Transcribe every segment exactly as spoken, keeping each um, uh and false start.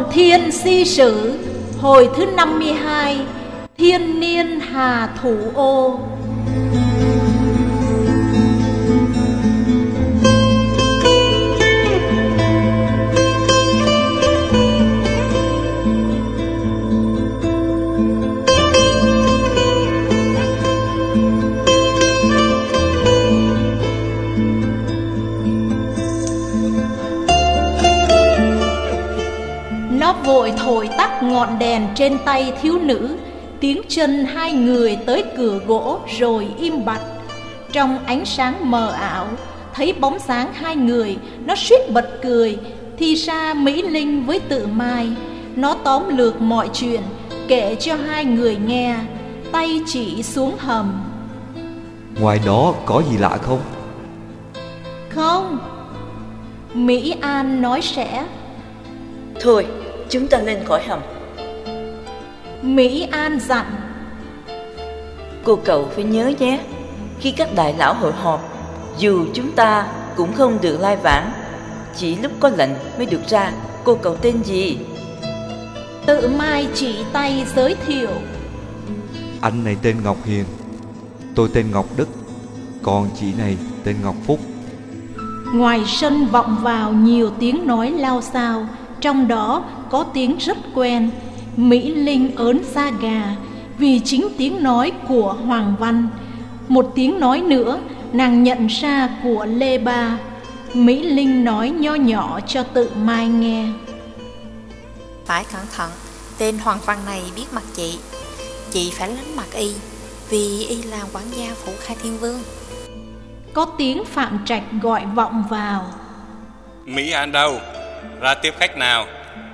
Thiên Si Sử, hồi thứ năm mươi hai, Thiên Niên Hà Thủ Ô. Nó vội thổi tắt ngọn đèn trên tay thiếu nữ, tiếng chân hai người tới cửa gỗ rồi im bặt. Trong ánh sáng mờ ảo, thấy bóng dáng hai người, nó suýt bật cười. Thì ra Mỹ Linh với Tự Mai. Nó tóm lược mọi chuyện, kể cho hai người nghe, tay chỉ xuống hầm. Ngoài đó có gì lạ không? Không. Mỹ An nói sẽ. Thôi, chúng ta lên khỏi hầm. Mỹ An dặn. Cô cậu phải nhớ nhé, khi các đại lão hội họp, dù chúng ta cũng không được lai vãng, chỉ lúc có lệnh mới được ra. Cô cậu tên gì? Tự Mai chỉ tay giới thiệu. Anh này tên Ngọc Hiền, tôi tên Ngọc Đức, còn chị này tên Ngọc Phúc. Ngoài sân vọng vào nhiều tiếng nói lao xao, trong đó có tiếng rất quen. Mỹ Linh ớn da gà vì chính tiếng nói của Hoàng Văn. Một tiếng nói nữa nàng nhận ra của Lê Ba. Mỹ Linh nói nho nhỏ cho Tự Mai nghe. Phải cẩn thận, tên Hoàng Văn này biết mặt chị. Chị phải lánh mặt y, vì y là quản gia phủ Khai Thiên Vương. Có tiếng Phạm Trạch gọi vọng vào. Mỹ An đâu? Ra tiếp khách nào.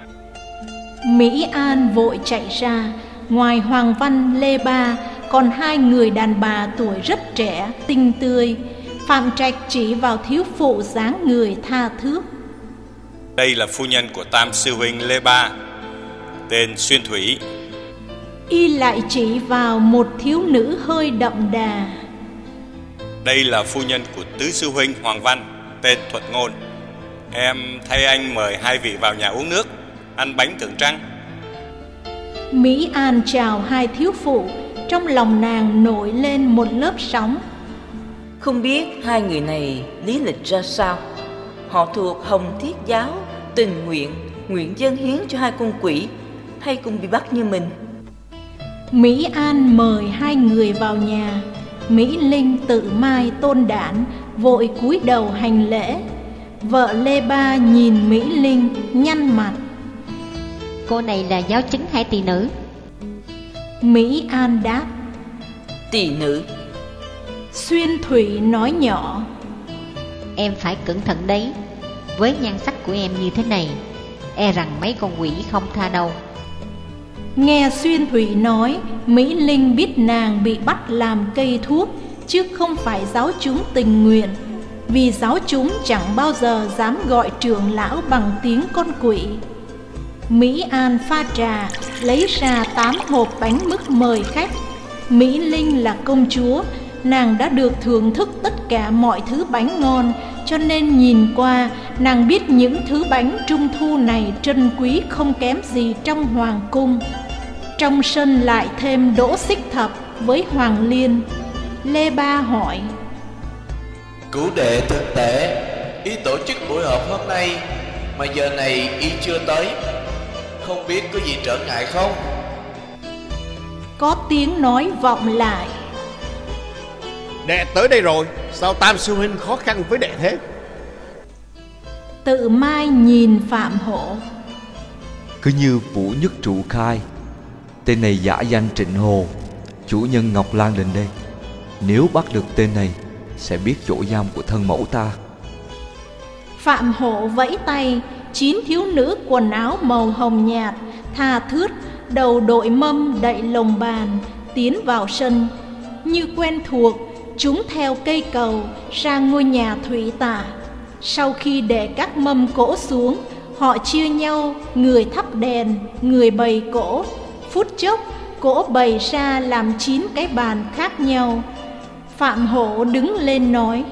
Mỹ An vội chạy ra. Ngoài Hoàng Văn, Lê Ba, còn hai người đàn bà tuổi rất trẻ, tinh tươi. Phạm Trạch chỉ vào thiếu phụ dáng người tha thước. Đây là phu nhân của Tam sư huynh Lê Ba, tên Xuyên Thủy. Y lại chỉ vào một thiếu nữ hơi đậm đà. Đây là phu nhân của Tứ sư huynh Hoàng Văn, tên Thuận Ngôn. Em thay anh mời hai vị vào nhà uống nước, ăn bánh tưởng trăng. Mỹ An chào hai thiếu phụ, trong lòng nàng nổi lên một lớp sóng. Không biết hai người này lý lịch ra sao? Họ thuộc Hồng Thiết giáo, tình nguyện, nguyện dâng hiến cho hai con quỷ, hay cùng bị bắt như mình? Mỹ An mời hai người vào nhà. Mỹ Linh, Tự Mai, Tôn Đản vội cúi đầu hành lễ. Vợ Lê Ba nhìn Mỹ Linh nhăn mặt. Cô này là giáo chứng hay tỳ nữ? Mỹ An đáp. Tỳ nữ. Xuyên Thủy nói nhỏ. Em phải cẩn thận đấy. Với nhan sắc của em như thế này, e rằng mấy con quỷ không tha đâu. Nghe Xuyên Thủy nói, Mỹ Linh biết nàng bị bắt làm cây thuốc, chứ không phải giáo chúng tình nguyện. Vì giáo chúng chẳng bao giờ dám gọi trưởng lão bằng tiếng con quỷ. Mỹ An pha trà, lấy ra tám hộp bánh mứt mời khách. Mỹ Linh là công chúa, nàng đã được thưởng thức tất cả mọi thứ bánh ngon, cho nên nhìn qua, nàng biết những thứ bánh trung thu này trân quý không kém gì trong hoàng cung. Trong sân lại thêm Đỗ Xích Thập với Hoàng Liên. Lê Ba hỏi. Cửu đệ thực tệ, y tổ chức buổi họp hôm nay mà giờ này y chưa tới, không biết có gì trở ngại không? Có tiếng nói vọng lại. Đệ tới đây rồi, sao Tam sư huynh khó khăn với đệ thế? Tự Mai nhìn Phạm Hổ. Cứ như Vũ Nhất Trụ khai, tên này giả danh Trịnh Hồ, chủ nhân Ngọc Lan lên đây. Nếu bắt được tên này, sẽ biết chỗ giam của thân mẫu ta. Phạm Hổ vẫy tay, chín thiếu nữ quần áo màu hồng nhạt, tha thướt, đầu đội mâm đậy lồng bàn, tiến vào sân. Như quen thuộc, chúng theo cây cầu ra ngôi nhà thủy tả. Sau khi để các mâm cỗ xuống, họ chia nhau, người thắp đèn, người bày cỗ. Phút chốc, cỗ bày ra làm chín cái bàn khác nhau. Phạm Hổ đứng lên nói.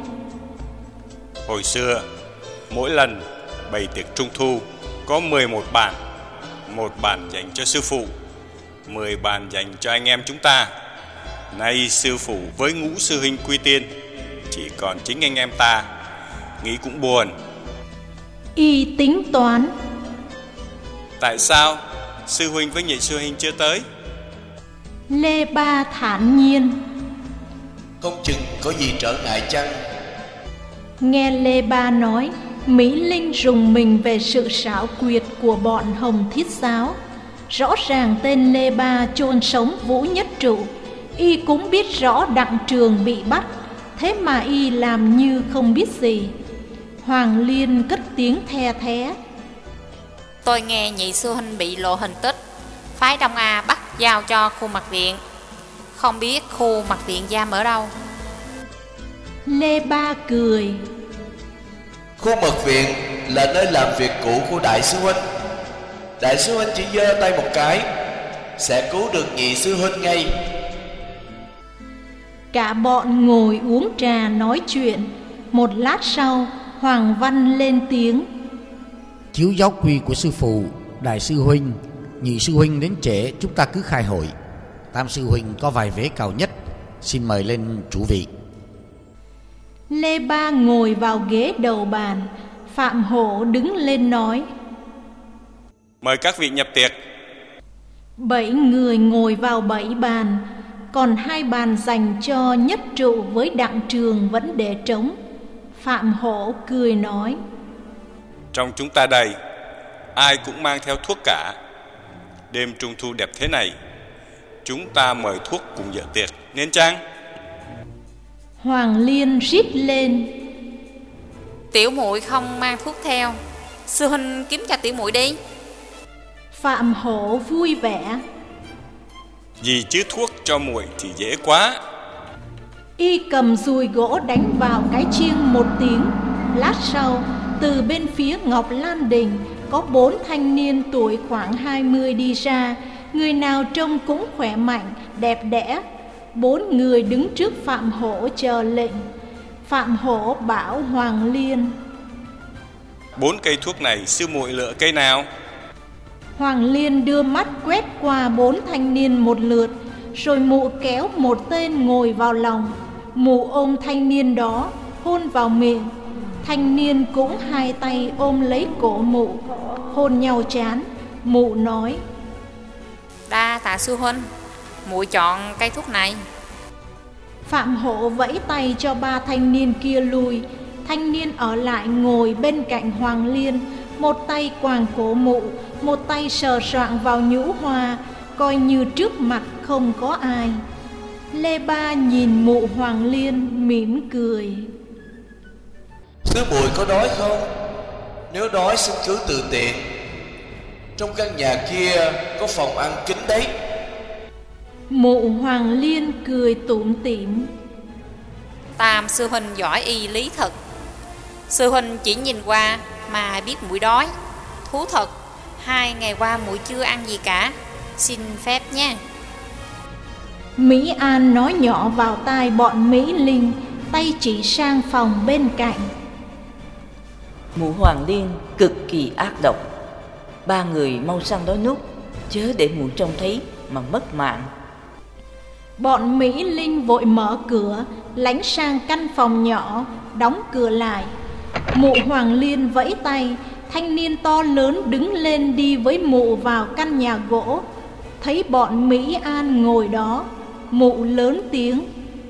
Hồi xưa, mỗi lần bày tiệc trung thu có mười một bàn, một bàn dành cho sư phụ, mười bàn dành cho anh em chúng ta. Nay sư phụ với ngũ sư huynh quy tiên, chỉ còn chính anh em ta, nghĩ cũng buồn. Y tính toán. Tại sao sư huynh với nhị sư huynh chưa tới? Lê Ba thản nhiên. Không chừng có gì trở ngại chăng? Nghe Lê Ba nói, Mỹ Linh rùng mình về sự xảo quyệt của bọn Hồng Thiết Giáo. Rõ ràng tên Lê Ba chôn sống Vũ Nhất Trụ. Y cũng biết rõ Đặng Trường bị bắt, thế mà y làm như không biết gì. Hoàng Liên cất tiếng the thé. Tôi nghe nhị sư huynh bị lộ hình tích, phái Đông A bắt giao cho khu mật viện. Không biết khu mật viện giam ở đâu? Lê Ba cười. Khu mật viện là nơi làm việc cũ của đại sư huynh. Đại sư huynh chỉ giơ tay một cái sẽ cứu được nhị sư huynh ngay. Cả bọn ngồi uống trà nói chuyện. Một lát sau, Hoàng Văn lên tiếng. Chiếu giáo quy của sư phụ, đại sư huynh, nhị sư huynh đến trễ, chúng ta cứ khai hội. Tam sư huynh có vài vế cao nhất, xin mời lên chủ vị. Lê Ba ngồi vào ghế đầu bàn. Phạm Hổ đứng lên nói. Mời các vị nhập tiệc. Bảy người ngồi vào bảy bàn, còn hai bàn dành cho Nhất Trụ với Đặng Trường vẫn để trống. Phạm Hổ cười nói. Trong chúng ta đây, ai cũng mang theo thuốc cả. Đêm trung thu đẹp thế này, chúng ta mời thuốc cùng dự tiệc, nên chăng? Hoàng Liên rít lên. Tiểu muội không mang thuốc theo, sư huynh kiếm cho tiểu muội đi. Phạm Hổ vui vẻ. Vì chứ thuốc cho muội thì dễ quá. Y cầm dùi gỗ đánh vào cái chiêng một tiếng. Lát sau, từ bên phía Ngọc Lan Đình có bốn thanh niên tuổi khoảng hai mươi đi ra. Người nào trông cũng khỏe mạnh, đẹp đẽ. Bốn người đứng trước Phạm Hổ chờ lệnh. Phạm Hổ bảo Hoàng Liên. Bốn cây thuốc này sư muội lựa cây nào? Hoàng Liên đưa mắt quét qua bốn thanh niên một lượt, rồi mụ kéo một tên ngồi vào lòng. Mụ ôm thanh niên đó, hôn vào miệng. Thanh niên cũng hai tay ôm lấy cổ mụ, hôn nhau chán. Mụ nói. Đa tạ sư huynh, muội chọn cây thuốc này. Phạm Hổ vẫy tay cho ba thanh niên kia lui. Thanh niên ở lại ngồi bên cạnh Hoàng Liên, một tay quàng cổ mụ, một tay sờ soạng vào nhũ hoa, coi như trước mặt không có ai. Lê Ba nhìn mụ Hoàng Liên mỉm cười. Sư muội có đói không? Nếu đói xin cứ tự tiện. Trong căn nhà kia có phòng ăn kín đấy. Mụ Hoàng Liên cười tủm tỉm. Tam sư huynh giỏi y lý thật. Sư huynh chỉ nhìn qua mà biết muội đói. Thú thật, hai ngày qua muội chưa ăn gì cả. Xin phép nha. Mỹ An nói nhỏ vào tai bọn Mỹ Linh, tay chỉ sang phòng bên cạnh. Mụ Hoàng Liên cực kỳ ác độc. Ba người mau sang đó núp, chớ để mụ trông thấy mà mất mạng. Bọn Mỹ Linh vội mở cửa, lánh sang căn phòng nhỏ, đóng cửa lại. Mụ Hoàng Liên vẫy tay, thanh niên to lớn đứng lên đi với mụ vào căn nhà gỗ. Thấy bọn Mỹ An ngồi đó, mụ lớn tiếng.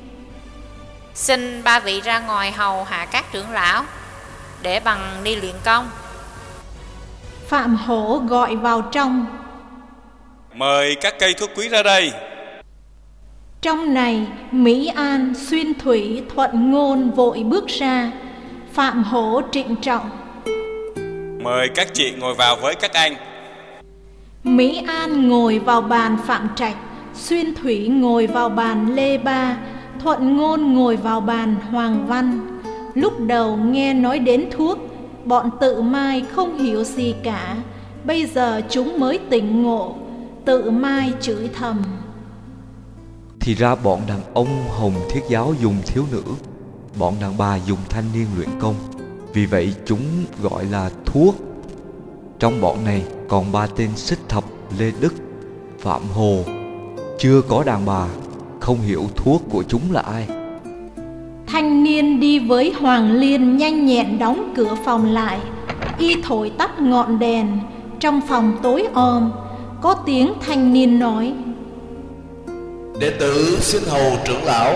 Xin ba vị ra ngoài hầu hạ các trưởng lão, để bằng đi luyện công. Phạm Hổ gọi vào trong. Mời các cây thuốc quý ra đây. Trong này, Mỹ An, Xuyên Thủy, Thuận Ngôn vội bước ra. Phạm Hổ trịnh trọng. Mời các chị ngồi vào với các anh. Mỹ An ngồi vào bàn Phạm Trạch, Xuyên Thủy ngồi vào bàn Lê Ba, Thuận Ngôn ngồi vào bàn Hoàng Văn. Lúc đầu nghe nói đến thuốc, bọn Tự Mai không hiểu gì cả. Bây giờ chúng mới tỉnh ngộ. Tự Mai chửi thầm. Thì ra bọn đàn ông Hồng Thiết Giáo dùng thiếu nữ, bọn đàn bà dùng thanh niên luyện công. Vì vậy chúng gọi là thuốc. Trong bọn này Còn ba tên Xích Thập, Lê Đức, Phạm Hồ chưa có đàn bà, không hiểu thuốc của chúng là ai. Thanh niên đi với Hoàng Liên nhanh nhẹn đóng cửa phòng lại. Y thổi tắt ngọn đèn. Trong phòng tối om, có tiếng thanh niên nói: Đệ tử xin hầu trưởng lão.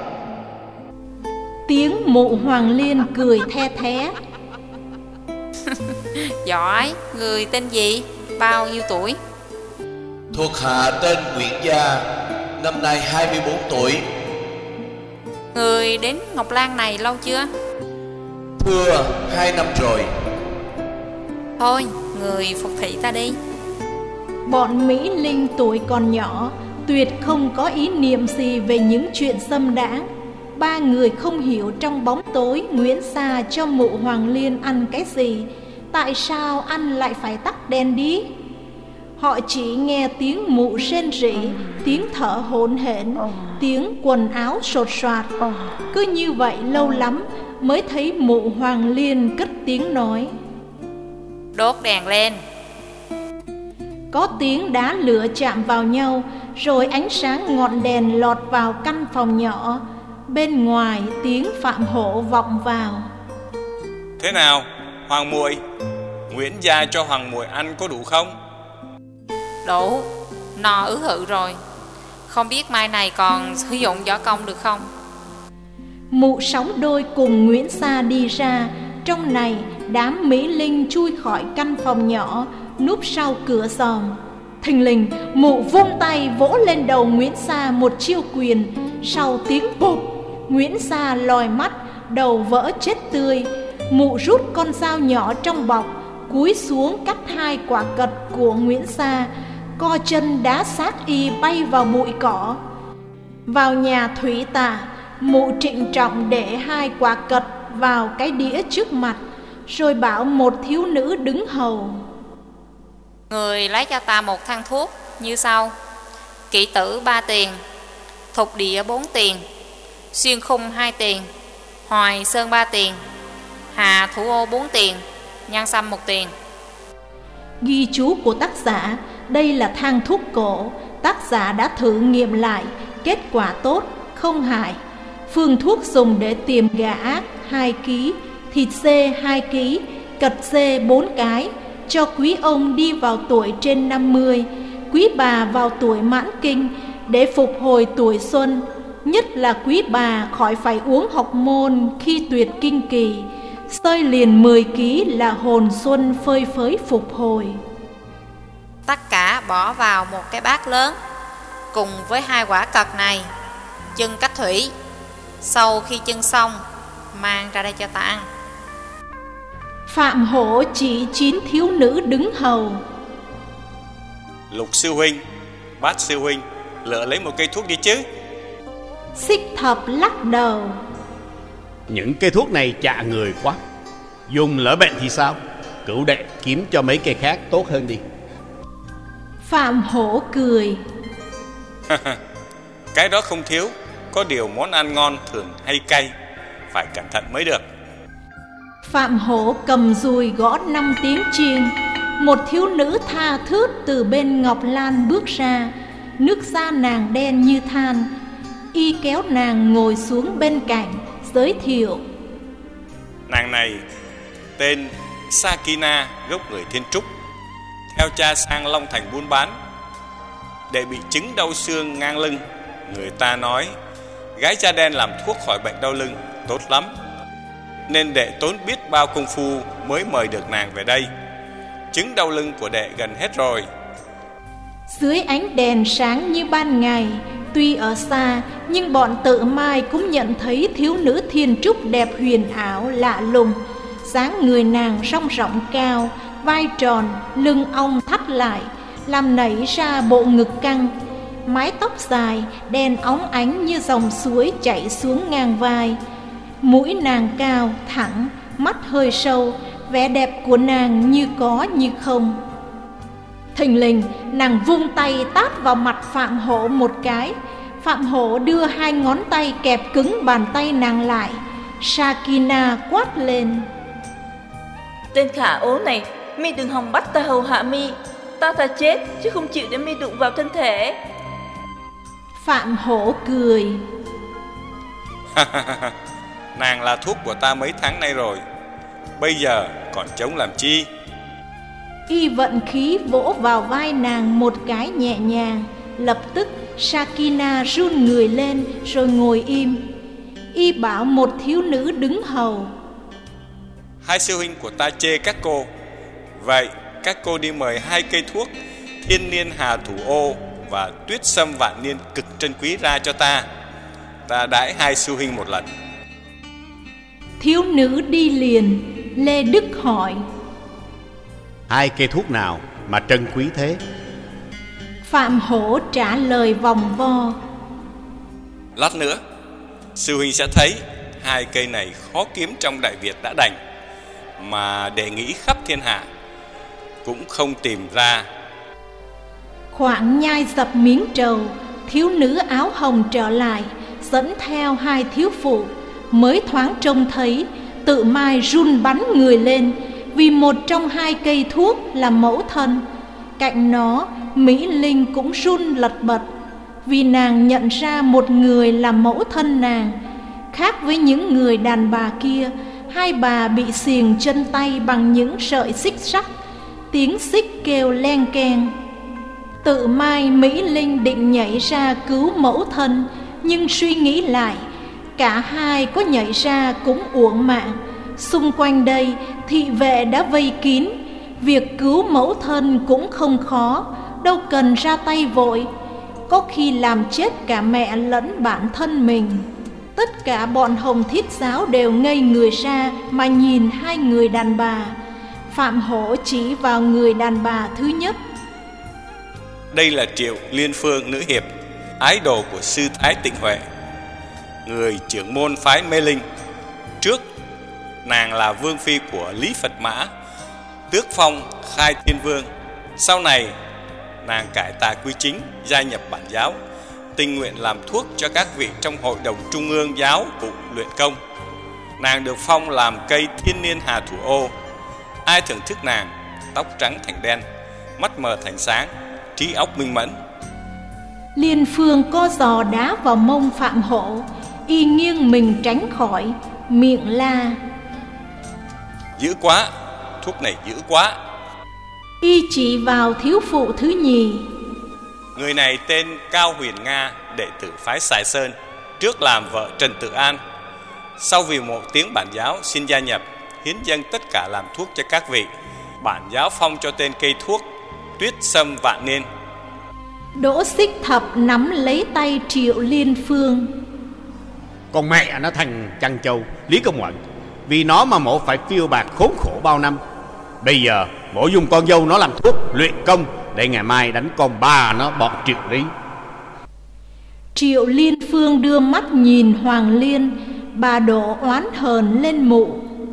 Tiếng mụ Hoàng Liên cười the thé: Giỏi, người tên gì? Bao nhiêu tuổi? Thuộc hạ tên Nguyễn Gia, năm nay hai mươi bốn tuổi. Người đến Ngọc Lan này lâu chưa? Thưa, hai năm rồi. Thôi, người phục thị ta đi. Bọn Mỹ Linh tuổi còn nhỏ, tuyệt không có ý niệm gì về những chuyện xâm đãng. Ba người không hiểu trong bóng tối Nguyễn Sa cho mụ Hoàng Liên ăn cái gì, tại sao ăn lại phải tắt đèn đi. Họ chỉ nghe tiếng mụ rên rỉ, tiếng thở hổn hển, tiếng quần áo sột soạt. Cứ như vậy lâu lắm mới thấy mụ Hoàng Liên cất tiếng nói: Đốt đèn lên. Có tiếng đá lửa chạm vào nhau, rồi ánh sáng ngọn đèn lọt vào căn phòng nhỏ. Bên ngoài tiếng Phạm Hổ vọng vào: Thế nào, Hoàng muội? Nguyễn gia cho Hoàng muội ăn có đủ không? Đủ, no ứ hự rồi. Không biết mai này còn sử dụng võ công được không? Mụ sóng đôi cùng Nguyễn Sa đi ra. Trong này đám Mỹ Linh chui khỏi căn phòng nhỏ, núp sau cửa giòm. Thình lình mụ vung tay vỗ lên đầu Nguyễn Sa một chiêu quyền. Sau tiếng bụp, Nguyễn Sa lòi mắt, đầu vỡ chết tươi. Mụ rút con dao nhỏ trong bọc, cúi xuống cắt hai quả cật của Nguyễn Sa, co chân đá xác y bay vào bụi cỏ. Vào nhà thủy tạ, mụ trịnh trọng để hai quả cật vào cái đĩa trước mặt, rồi bảo một thiếu nữ đứng hầu: Người lấy cho ta một thang thuốc như sau: Kỵ tử ba tiền, thục địa bốn tiền, xuyên khung hai tiền, hoài sơn ba tiền, hà thủ ô bốn tiền, nhan xăm một tiền. Ghi chú của tác giả: đây là thang thuốc cổ. Tác giả đã thử nghiệm lại, kết quả tốt, không hại. Phương thuốc dùng để tiềm gà ác hai ký, thịt dê hai ký, cật dê bốn cái, cho quý ông đi vào tuổi trên năm mươi, quý bà vào tuổi mãn kinh, để phục hồi tuổi xuân. Nhất là quý bà khỏi phải uống học môn khi tuyệt kinh kỳ. Sơi liền mười ký là hồn xuân phơi phới phục hồi. Tất cả bỏ vào một cái bát lớn, cùng với hai quả cật này, chưng cách thủy. Sau khi chưng xong, mang ra đây cho ta ăn. Phạm Hổ chỉ chín thiếu nữ đứng hầu: Lục sư huynh, Bát sư huynh, lựa lấy một cây thuốc đi chứ. Xích Thập lắc đầu: Những cây thuốc này chạ người quá, dùng lỡ bệnh thì sao? Cửu đệ kiếm cho mấy cây khác tốt hơn đi. Phạm Hổ cười: Cái đó không thiếu, có điều món ăn ngon thường hay cay, phải cẩn thận mới được. Phạm Hổ cầm dùi gõ năm tiếng chiêng. Một thiếu nữ tha thướt từ bên Ngọc Lan bước ra, nước da nàng đen như than. Y kéo nàng ngồi xuống bên cạnh, giới thiệu: Nàng này tên Sakina, gốc người Thiên Trúc, theo cha sang Long Thành buôn bán. Đệ bị chứng đau xương ngang lưng. Người ta nói gái da đen làm thuốc khỏi bệnh đau lưng tốt lắm, nên đệ tốn biết bao công phu mới mời được nàng về đây. Chứng đau lưng của đệ gần hết rồi. Dưới ánh đèn sáng như ban ngày, tuy ở xa nhưng bọn Tự Mai cũng nhận thấy thiếu nữ Thiên Trúc đẹp huyền ảo lạ lùng. Dáng người nàng rong rộng cao, vai tròn, lưng ong thắt lại, làm nảy ra bộ ngực căng. Mái tóc dài, đen óng ánh như dòng suối chảy xuống ngang vai. Mũi nàng cao, thẳng, mắt hơi sâu, vẻ đẹp của nàng như có như không. Thình lình, nàng vung tay tát vào mặt Phạm Hổ một cái. Phạm Hổ đưa hai ngón tay kẹp cứng bàn tay nàng lại. Sakina quát lên: Tên khả ố này, mi đừng hòng bắt ta hầu hạ mi. Ta thà chết chứ không chịu để mi đụng vào thân thể. Phạm Hổ cười. Nàng là thuốc của ta mấy tháng nay rồi, bây giờ còn chống làm chi? Y vận khí vỗ vào vai nàng một cái nhẹ nhàng. Lập tức Sakina run người lên rồi ngồi im. Y bảo một thiếu nữ đứng hầu: Hai sư huynh của ta chê các cô, vậy các cô đi mời hai cây thuốc Thiên Niên Hà Thủ Ô và Tuyết Sâm Vạn Niên cực trân quý ra cho ta. Ta đãi hai sư huynh một lần. Thiếu nữ đi liền. Lê Đức hỏi: Hai cây thuốc nào mà trân quý thế? Phạm Hổ trả lời vòng vo: Lát nữa sư huynh sẽ thấy hai cây này khó kiếm trong Đại Việt đã đành, mà để nghĩ khắp thiên hạ cũng không tìm ra. Khoảng nhai dập miếng trầu, thiếu nữ áo hồng trở lại, dẫn theo hai thiếu phụ. Mới thoáng trông thấy, tự mai run bắn người lên, vì một trong hai cây thuốc là mẫu thân. Cạnh nó, Mỹ Linh cũng run lật bật, vì nàng nhận ra một người là mẫu thân nàng. Khác với những người đàn bà kia, hai bà bị xiềng chân tay bằng những sợi xích sắt, tiếng xích kêu len keng. Tự mai Mỹ Linh định nhảy ra cứu mẫu thân, nhưng suy nghĩ lại, cả hai có nhảy ra cũng uổng mạng. Xung quanh đây thị vệ đã vây kín, việc cứu mẫu thân cũng không khó, đâu cần ra tay vội, có khi làm chết cả mẹ lẫn bản thân mình. Tất cả bọn Hồng Thiết giáo đều ngây người ra mà nhìn hai người đàn bà. Phạm Hổ chỉ vào người đàn bà thứ nhất: Đây là Triệu Liên Phương nữ hiệp, ái đồ của sư Thái Tịnh Huệ, người trưởng môn phái Mê Linh. Trước nàng là vương phi của Lý Phật Mã, tước phong Khai Thiên Vương. Sau này nàng cải tà quy chính, gia nhập bản giáo, tình nguyện làm thuốc cho các vị trong hội đồng trung ương giáo vụ luyện công. Nàng được phong làm cây Thiên Niên Hà Thủ Ô. Ai thưởng thức nàng, tóc trắng thành đen, mắt mờ thành sáng, trí óc minh mẫn. Liên Phương co giò đá vào mông Phạm Hổ, y nghiêng mình tránh khỏi, miệng la: Dữ quá, thuốc này dữ quá. Y chỉ vào thiếu phụ thứ nhì: Người này tên Cao Huyền Nga, đệ tử phái Sài Sơn, trước làm vợ Trần Tự An, sau vì một tiếng bản giáo xin gia nhập, hiến dâng tất cả làm thuốc cho các vị. Bản giáo phong cho tên cây thuốc Tuyết Sâm Vạn Niên. Đỗ Xích Thập nắm lấy tay Triệu Liên Phương: Con mẹ nó thành Trăng Châu, Lý Công Uẩn, vì nó mà mổ phải phiêu bạc khốn khổ bao năm. Bây giờ mổ dùng con dâu nó làm thuốc luyện công, để ngày mai đánh con bà nó bọn Triệu Lý. Triệu Liên Phương đưa mắt nhìn Hoàng Liên, bà đổ oán hờn lên mụ: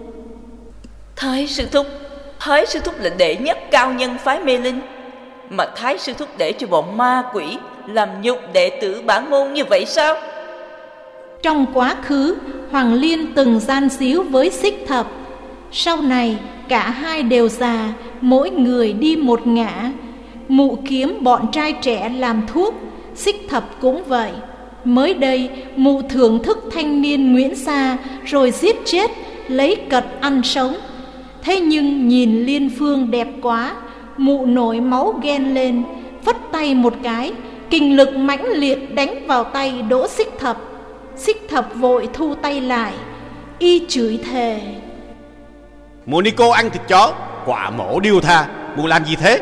Thái sư thúc, Thái sư thúc là đệ nhất cao nhân phái Mê Linh, mà Thái sư thúc để cho bọn ma quỷ làm nhục đệ tử bản môn như vậy sao? Trong quá khứ, Hoàng Liên từng gian díu với Xích Thập. Sau này cả hai đều già, mỗi người đi một ngả. Mụ kiếm bọn trai trẻ làm thuốc, Xích Thập cũng vậy. Mới đây mụ thưởng thức thanh niên Nguyễn Sa rồi giết chết, lấy cật ăn sống. Thế nhưng nhìn Liên Phương đẹp quá, mụ nổi máu ghen lên, phất tay một cái, kình lực mãnh liệt đánh vào tay Đỗ Xích Thập. Xích Thập vội thu tay lại, y chửi thề: Mụ ni cô ăn thịt chó, quả mổ điêu tha, mụ làm gì thế?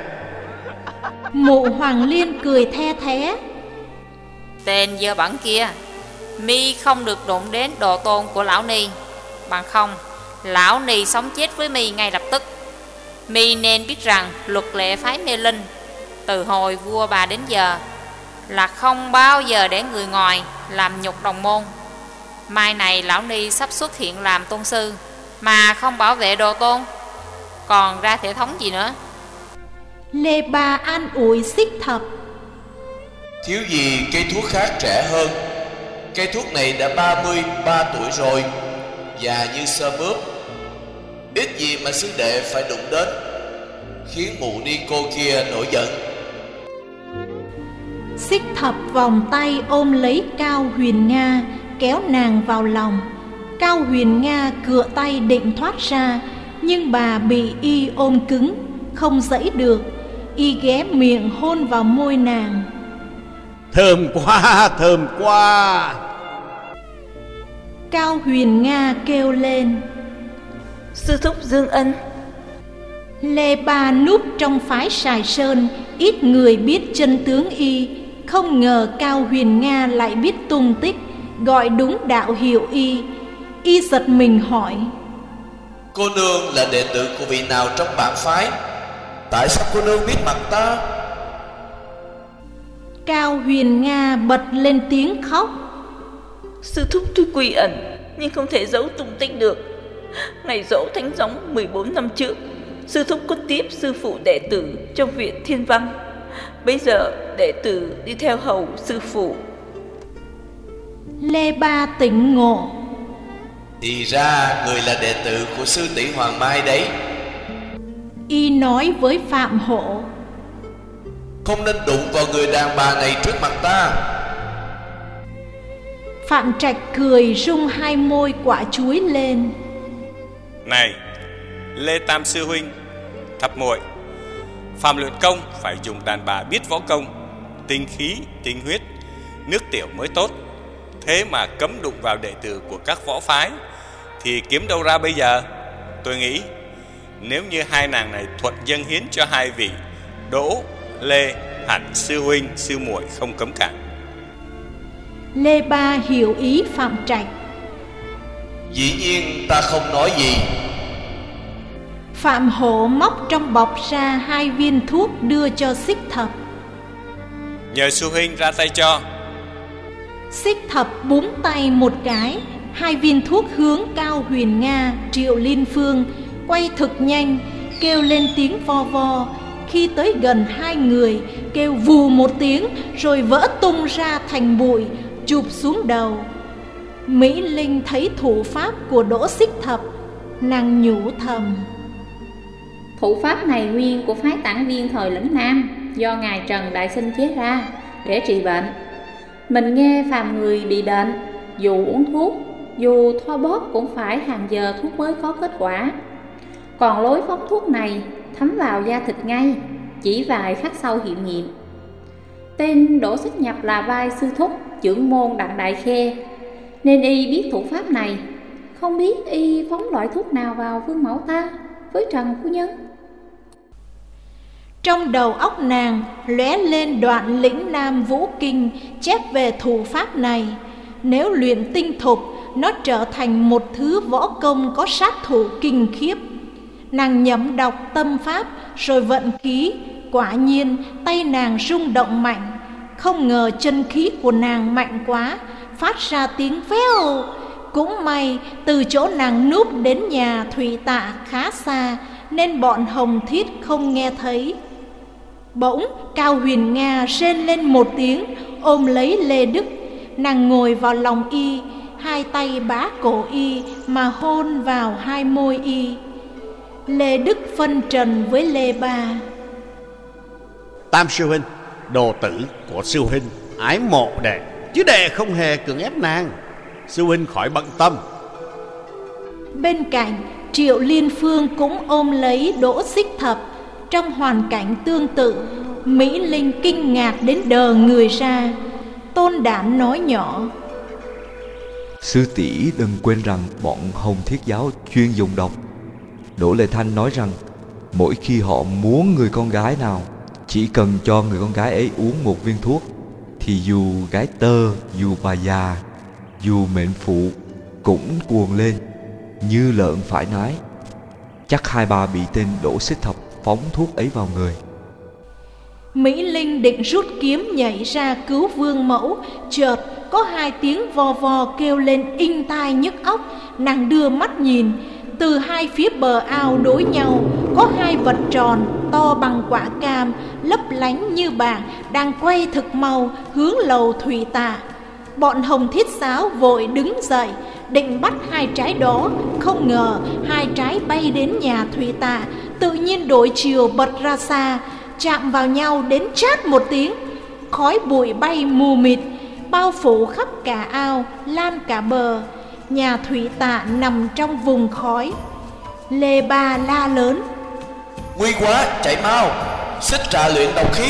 Mụ Hoàng Liên cười the thé: Tên dơ bẩn kia, mi không được đụng đến đồ tôn của lão ni, bằng không lão ni sống chết với mi ngay lập tức. Mi nên biết rằng luật lệ phái Mê Linh từ hồi vua bà đến giờ là không bao giờ để người ngoài làm nhục đồng môn. Mai này lão ni sắp xuất hiện làm tôn sư mà không bảo vệ đồ tôn, còn ra thể thống gì nữa? Lê Ba an ủi Xích Thập: Thiếu gì cây thuốc khác trẻ hơn. Cây thuốc này đã ba mươi ba tuổi rồi, già như sơ mướp, ít gì mà sư đệ phải đụng đến. khiến mụ ni cô kia nổi giận. Xích Thập vòng tay ôm lấy Cao Huyền Nga, kéo nàng vào lòng. Cao Huyền Nga cựa tay định thoát ra, nhưng bà bị y ôm cứng, không giãy được. Y ghé miệng hôn vào môi nàng. Thơm quá, thơm quá. Cao Huyền Nga kêu lên. Sư thúc Dương Ân. Lê Ba núp trong phái Sài Sơn, ít người biết chân tướng y. Không ngờ Cao Huyền Nga lại biết tung tích, gọi đúng đạo hiệu y. Y giật mình hỏi: Cô nương là đệ tử của vị nào trong bản phái? Tại sao cô nương biết mặt ta? Cao Huyền Nga bật lên tiếng khóc. Sư thúc tuy quy ẩn, nhưng không thể giấu tung tích được. Ngày dỗ thánh gióng mười bốn năm trước, sư thúc có tiếp sư phụ đệ tử trong viện Thiên Văn. Bây giờ đệ tử đi theo hầu sư phụ. Lê Ba tỉnh ngộ. Thì ra người là đệ tử của sư tỷ Hoàng Mai đấy. Y nói với Phạm Hổ: Không nên đụng vào người đàn bà này trước mặt ta. Phạm Trạch cười rung hai môi quả chuối lên. Này Lê Tam sư huynh, Thập muội, phàm luyện công phải dùng đàn bà biết võ công, tinh khí, tinh huyết, nước tiểu mới tốt. Thế mà cấm đụng vào đệ tử của các võ phái thì kiếm đâu ra bây giờ? Tôi nghĩ nếu như hai nàng này thuận dâng hiến cho hai vị Đỗ, Lê, hẳn sư huynh, sư muội không cấm cản. Lê Ba hiểu ý Phạm Trạch. Dĩ nhiên ta không nói gì. Phạm Hổ móc trong bọc ra hai viên thuốc đưa cho Xích Thập. Nhờ sư huynh ra tay cho. Xích Thập búng tay một cái, hai viên thuốc hướng Cao Huyền Nga, Triệu Liên Phương, quay thực nhanh, kêu lên tiếng vo vo. Khi tới gần hai người, kêu vù một tiếng rồi vỡ tung ra thành bụi, chụp xuống đầu. Mỹ Linh thấy thủ pháp của Đỗ Xích Thập, nàng nhủ thầm: Thủ pháp này nguyên của phái Tản Viên thời lĩnh Nam, do ngài Trần Đại Sinh chế ra để trị bệnh. Mình nghe phàm người bị bệnh, dù uống thuốc, dù thoa bóp cũng phải hàng giờ thuốc mới có kết quả. Còn lối phóng thuốc này thấm vào da thịt ngay, chỉ vài khắc sau hiệu nghiệm. Tên Đỗ Xích Nhập là vai sư thúc trưởng môn Đặng Đại Khe, nên y biết thủ pháp này. Không biết y phóng loại thuốc nào vào vương mẫu ta với Trần phu nhân? Trong đầu óc nàng lóe lên đoạn lĩnh Nam Vũ Kinh chép về thủ pháp này. Nếu luyện tinh thục, nó trở thành một thứ võ công có sát thủ kinh khiếp. Nàng nhẩm đọc tâm pháp rồi vận khí. Quả nhiên tay nàng rung động mạnh. Không ngờ chân khí của nàng mạnh quá, phát ra tiếng vèo. Cũng may từ chỗ nàng núp đến nhà Thủy Tạ khá xa, nên bọn Hồng Thiết không nghe thấy. Bỗng Cao Huyền Nga rên lên một tiếng, ôm lấy Lê Đức. Nàng ngồi vào lòng y, hai tay bá cổ y mà hôn vào hai môi y. Lê Đức phân trần với Lê Ba: Tam sư huynh, đồ tử của sư huynh ái mộ đệ, chứ đệ không hề cưỡng ép nàng. Sư huynh khỏi bận tâm. Bên cạnh, Triệu Liên Phương cũng ôm lấy Đỗ Xích Thập. Trong hoàn cảnh tương tự, Mỹ Linh kinh ngạc đến đờ người ra. Tôn Đản nói nhỏ: Sư tỷ đừng quên rằng bọn Hồng Thiết giáo chuyên dùng độc. Đỗ Lệ Thanh nói rằng mỗi khi họ muốn người con gái nào, chỉ cần cho người con gái ấy uống một viên thuốc, thì dù gái tơ, dù bà già, dù mệnh phụ cũng cuồng lên như lợn phải nái. Chắc hai bà bị tên Đỗ Xích Thập phóng thuốc ấy vào người. Mỹ Linh định rút kiếm nhảy ra cứu vương mẫu, chợt có hai tiếng vo vo kêu lên inh tai nhức óc. Nàng đưa mắt nhìn, từ hai phía bờ ao đối nhau có hai vật tròn to bằng quả cam, lấp lánh như bạc, đang quay thực mau hướng lầu Thủy Tạ. Bọn Hồng Thiết giáo vội đứng dậy định bắt hai trái đó. Không ngờ hai trái bay đến nhà Thủy Tạ, tự nhiên đổi chiều bật ra xa, chạm vào nhau đến chát một tiếng. Khói bụi bay mù mịt, bao phủ khắp cả ao, lan cả bờ. Nhà thủy tạ nằm trong vùng khói. Lê Ba la lớn: Nguy quá, chạy mau, xích trà luyện độc khí.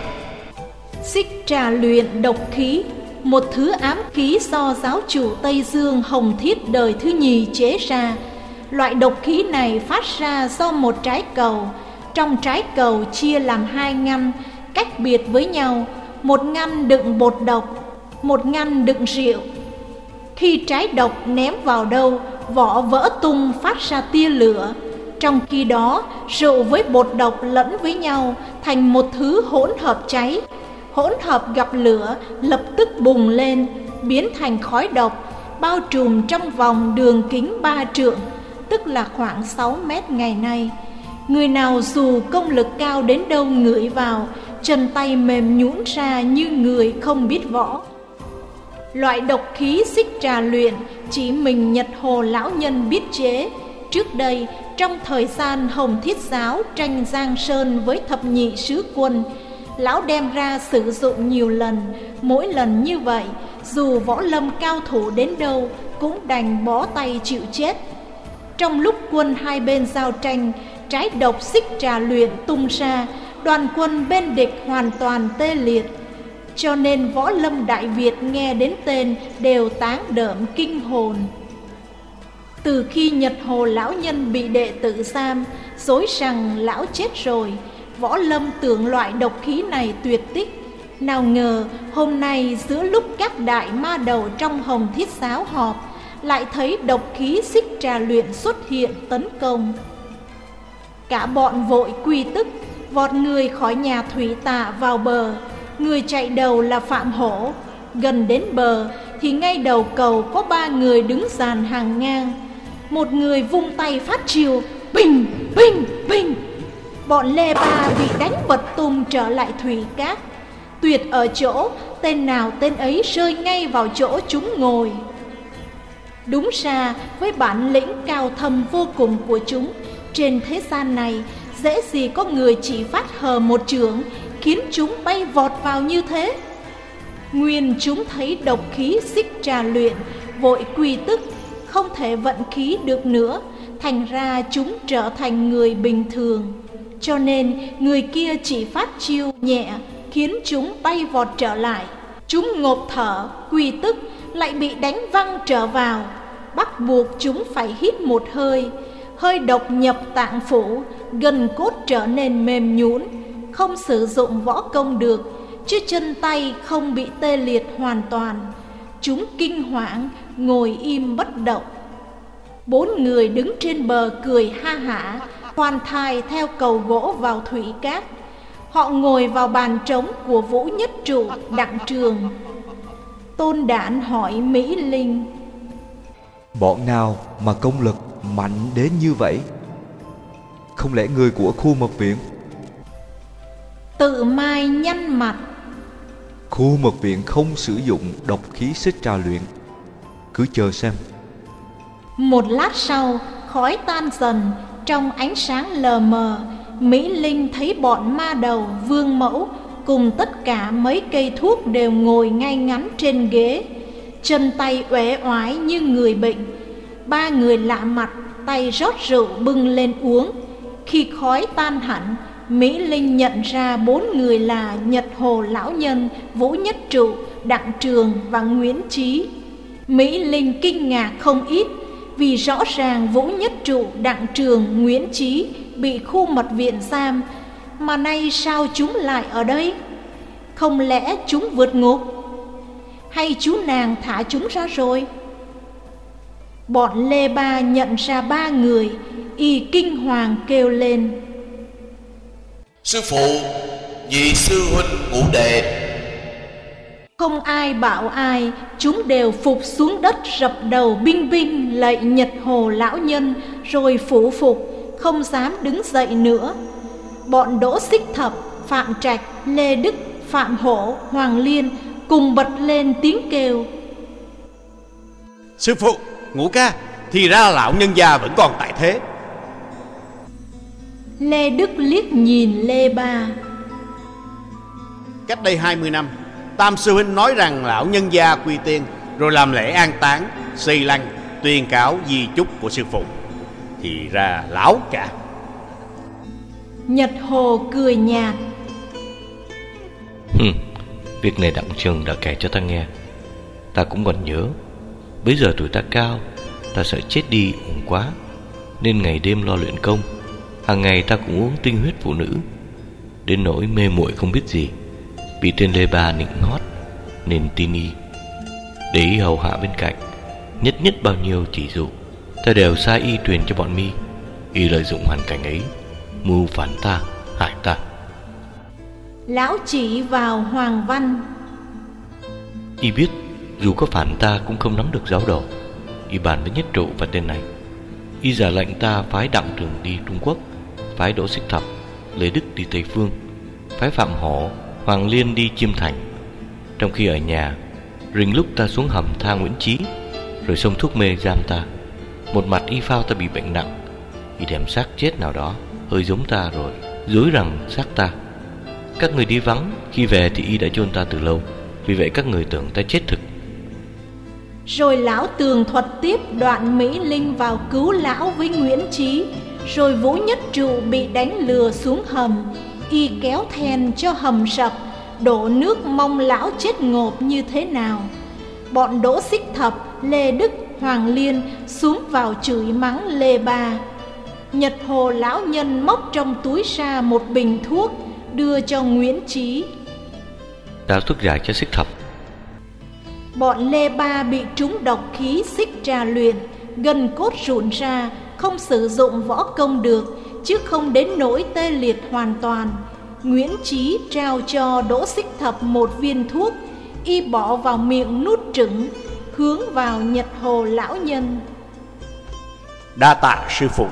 Xích trà luyện độc khí, một thứ ám khí do giáo chủ Tây Dương Hồng Thiết đời thứ nhì chế ra. Loại độc khí này phát ra do một trái cầu. Trong trái cầu chia làm hai ngăn cách biệt với nhau. Một ngăn đựng bột độc, một ngăn đựng rượu. Khi trái độc ném vào đâu, vỏ vỡ tung phát ra tia lửa. Trong khi đó, rượu với bột độc lẫn với nhau thành một thứ hỗn hợp cháy. Hỗn hợp gặp lửa lập tức bùng lên, biến thành khói độc, bao trùm trong vòng đường kính ba trượng, tức là khoảng sáu mét ngày nay. Người nào dù công lực cao đến đâu ngửi vào, chân tay mềm nhũn ra như người không biết võ. Loại độc khí xích trà luyện chỉ mình Nhật Hồ lão nhân biết chế. Trước đây, trong thời gian Hồng Thiết giáo tranh Giang Sơn với thập nhị sứ quân, lão đem ra sử dụng nhiều lần. Mỗi lần như vậy, dù võ lâm cao thủ đến đâu cũng đành bó tay chịu chết. Trong lúc quân hai bên giao tranh, trái độc xích trà luyện tung ra, đoàn quân bên địch hoàn toàn tê liệt. Cho nên võ lâm Đại Việt nghe đến tên đều táng đởm kinh hồn. Từ khi Nhật Hồ lão nhân bị đệ tử giam, dối rằng lão chết rồi, võ lâm tưởng loại độc khí này tuyệt tích. Nào ngờ hôm nay giữa lúc các đại ma đầu trong Hồng Thiết giáo họp, lại thấy độc khí xích trà luyện xuất hiện tấn công. Cả bọn vội quy tức, vọt người khỏi nhà thủy tạ vào bờ. Người chạy đầu là Phạm Hổ. Gần đến bờ thì ngay đầu cầu có ba người đứng dàn hàng ngang. Một người vung tay phát chiều, bình, bình, bình. Bọn Lê Ba bị đánh bật tung trở lại thủy cát. Tuyệt ở chỗ, tên nào tên ấy rơi ngay vào chỗ chúng ngồi. Đúng ra, với bản lĩnh cao thâm vô cùng của chúng, trên thế gian này dễ gì có người chỉ phát hờ một chưởng khiến chúng bay vọt vào như thế. Nguyên chúng thấy độc khí xích trà luyện, vội quy tức, không thể vận khí được nữa, thành ra chúng trở thành người bình thường. Cho nên người kia chỉ phát chiêu nhẹ, khiến chúng bay vọt trở lại. Chúng ngộp thở, quy tức, lại bị đánh văng trở vào, bắt buộc chúng phải hít một hơi. Hơi độc nhập tạng phủ, gần cốt trở nên mềm nhũn, không sử dụng võ công được, chứ chân tay không bị tê liệt hoàn toàn. Chúng kinh hoảng, ngồi im bất động. Bốn người đứng trên bờ cười ha hả, khoan thai theo cầu gỗ vào thủy cát. Họ ngồi vào bàn trống của Vũ Nhất Trụ, Đặng Trường. Tôn Đản hỏi Mỹ Linh: Bọn nào mà công lực mạnh đến như vậy? Không lẽ người của khu mật viện? Tự Mai nhăn mặt: Khu mật viện không sử dụng độc khí xích trà luyện. Cứ chờ xem. Một lát sau, khói tan dần. Trong ánh sáng lờ mờ, Mỹ Linh thấy bọn ma đầu Vương Mẫu cùng tất cả mấy cây thuốc đều ngồi ngay ngắn trên ghế, chân tay uể oải như người bệnh. Ba người lạ mặt, tay rót rượu bưng lên uống. Khi khói tan hẳn, Mỹ Linh nhận ra bốn người là Nhật Hồ lão nhân, Vũ Nhất Trụ, Đặng Trường và Nguyễn Chí. Mỹ Linh kinh ngạc không ít, vì rõ ràng Vũ Nhất Trụ, Đặng Trường, Nguyễn Chí bị khu mật viện giam, mà nay sao chúng lại ở đây? Không lẽ chúng vượt ngục? Hay chú nàng thả chúng ra rồi? Bọn Lê Ba nhận ra ba người, y kinh hoàng kêu lên: Sư phụ, nhị sư huynh ngũ đệ. Không ai bảo ai, chúng đều phục xuống đất rập đầu binh binh lạy Nhật Hồ lão nhân, rồi phủ phục, không dám đứng dậy nữa. Bọn Đỗ Xích Thập, Phạm Trạch, Lê Đức, Phạm Hổ, Hoàng Liên cùng bật lên tiếng kêu: Sư phụ, Ngũ ca, thì ra lão nhân già vẫn còn tại thế. Lê Đức liếc nhìn Lê Ba. Cách đây hai mươi năm, Tam sư huynh nói rằng lão nhân gia quy tiên, rồi làm lễ an táng, xây lăng, tuyên cáo di chúc của sư phụ. Thì ra lão cả. Nhật Hồ cười nhạt. Hừm, việc này Đặng Trường đã kể cho ta nghe. Ta cũng còn nhớ. Bây giờ tuổi ta cao, ta sợ chết đi uổng quá, nên ngày đêm lo luyện công. Hàng ngày ta cũng uống tinh huyết phụ nữ, đến nỗi mê muội không biết gì. Bị tên Lê Ba nịnh hót nên tin y, để y hầu hạ bên cạnh. Nhất nhất bao nhiêu chỉ dụ, ta đều sai y truyền cho bọn mi. Y lợi dụng hoàn cảnh ấy, mưu phản ta, hại ta. Lão chỉ vào Hoàng Văn. Y biết dù có phản ta cũng không nắm được giáo đồ. Y bàn với Nhất Trụ và tên này. Y giả lệnh ta phái Đặng Trường đi Trung Quốc, phái Đỗ Xích Thập, Lê Đức đi Tây Phương, phái Phạm Hổ, Hoàng Liên đi Chiêm Thành. Trong khi ở nhà, rình lúc ta xuống hầm tha Nguyễn Chí, rồi xông thuốc mê giam ta. Một mặt y phao ta bị bệnh nặng, y đem xác chết nào đó hơi giống ta rồi dối rằng xác ta. Các người đi vắng, khi về thì y đã chôn ta từ lâu, vì vậy các người tưởng ta chết thực. Rồi lão tường thuật tiếp đoạn Mỹ Linh vào cứu lão với Nguyễn Chí, rồi Vũ Nhất Trụ bị đánh lừa xuống hầm. Y kéo then cho hầm sập, đổ nước mong lão chết ngộp như thế nào. Bọn Đỗ Xích Thập, Lê Đức, Hoàng Liên xuống vào chửi mắng Lê Ba. Nhật Hồ lão nhân móc trong túi ra một bình thuốc, đưa cho Nguyễn Chí. Ta thuốc giải cho Xích Thập. Bọn Lê Ba bị trúng độc khí xích trà luyện, gần cốt rụn ra, không sử dụng võ công được, chứ không đến nỗi tê liệt hoàn toàn. Nguyễn Chí trao cho Đỗ Xích Thập một viên thuốc, y bỏ vào miệng nuốt trứng, hướng vào Nhật Hồ lão nhân. Đa tạ sư phụ.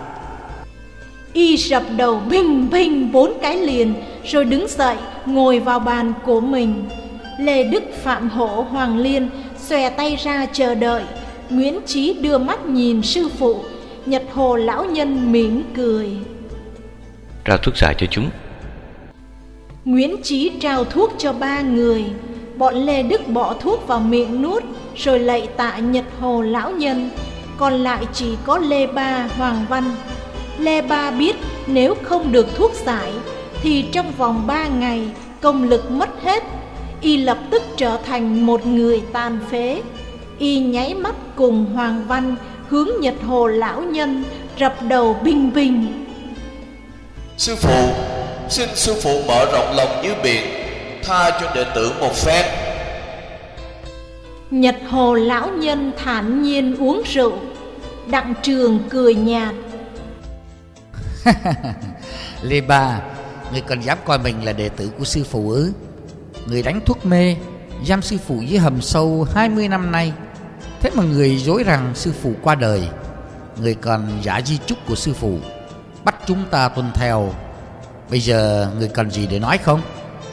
Y rập đầu binh binh bốn cái liền, rồi đứng dậy ngồi vào bàn của mình. Lê Đức, Phạm Hổ, Hoàng Liên xòe tay ra chờ đợi. Nguyễn Chí đưa mắt nhìn sư phụ. Nhật Hồ lão nhân mỉm cười. Trao thuốc giải cho chúng. Nguyễn Chí trao thuốc cho ba người. Bọn Lê Đức bỏ thuốc vào miệng nuốt, rồi lạy tạ Nhật Hồ lão nhân. Còn lại chỉ có Lê Ba, Hoàng Văn. Lê Ba biết nếu không được thuốc giải thì trong vòng ba ngày công lực mất hết. Y lập tức trở thành một người tàn phế. Y nháy mắt cùng Hoàng Văn hướng Nhật Hồ lão nhân, rập đầu binh binh. Sư phụ, xin sư phụ mở rộng lòng như biển, tha cho đệ tử một phen. Nhật Hồ lão nhân thản nhiên uống rượu. Đặng Trường cười nhạt. Lê Ba, người còn dám coi mình là đệ tử của sư phụ ư? Người đánh thuốc mê, giam sư phụ dưới hầm sâu hai mươi năm nay. Thế mà người dối rằng sư phụ qua đời. Người còn giả di chúc của sư phụ, bắt chúng ta tuân theo. Bây giờ người cần gì để nói không?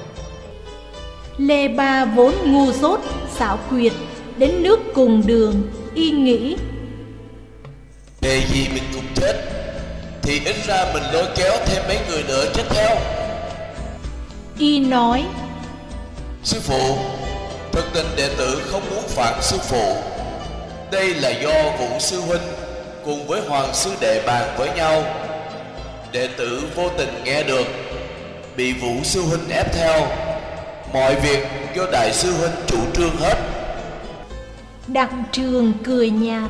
Lê Ba vốn ngu dốt, xảo quyệt, đến nước cùng đường. Y nghĩ, đề gì mình cùng chết, thì ít ra mình lôi kéo thêm mấy người nữa chết theo. Y nói, sư phụ, thực tình đệ tử không muốn phản sư phụ. Đây là do Vũ sư huynh cùng với Hoàng sư đệ bàn với nhau. Đệ tử vô tình nghe được, bị Vũ sư huynh ép theo. Mọi việc do đại sư huynh chủ trương hết. Đặng Trường cười nhạt.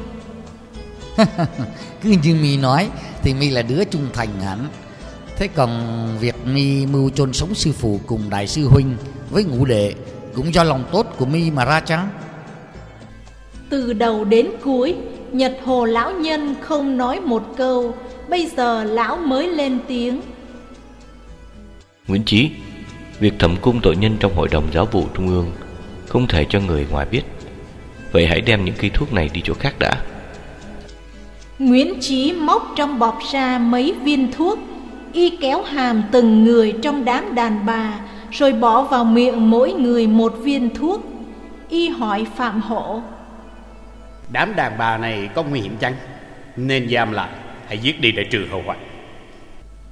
Cứ như mi nói thì mi là đứa trung thành hẳn. Thế còn việc mi mưu chôn sống sư phụ cùng đại sư huynh với ngũ đệ cũng do lòng tốt của mi mà ra chăng? Từ đầu đến cuối, Nhật Hồ lão nhân không nói một câu. Bây giờ lão mới lên tiếng. Nguyễn Chí, việc thẩm cung tội nhân trong Hội đồng Giáo vụ Trung ương không thể cho người ngoài biết. Vậy hãy đem những cây thuốc này đi chỗ khác đã. Nguyễn Chí móc trong bọc ra mấy viên thuốc. Y kéo hàm từng người trong đám đàn bà, rồi bỏ vào miệng mỗi người một viên thuốc. Y hỏi Phạm Hổ, đám đàn bà này có nguy hiểm chăng? Nên giam lại, hãy giết đi để trừ hậu hoạn.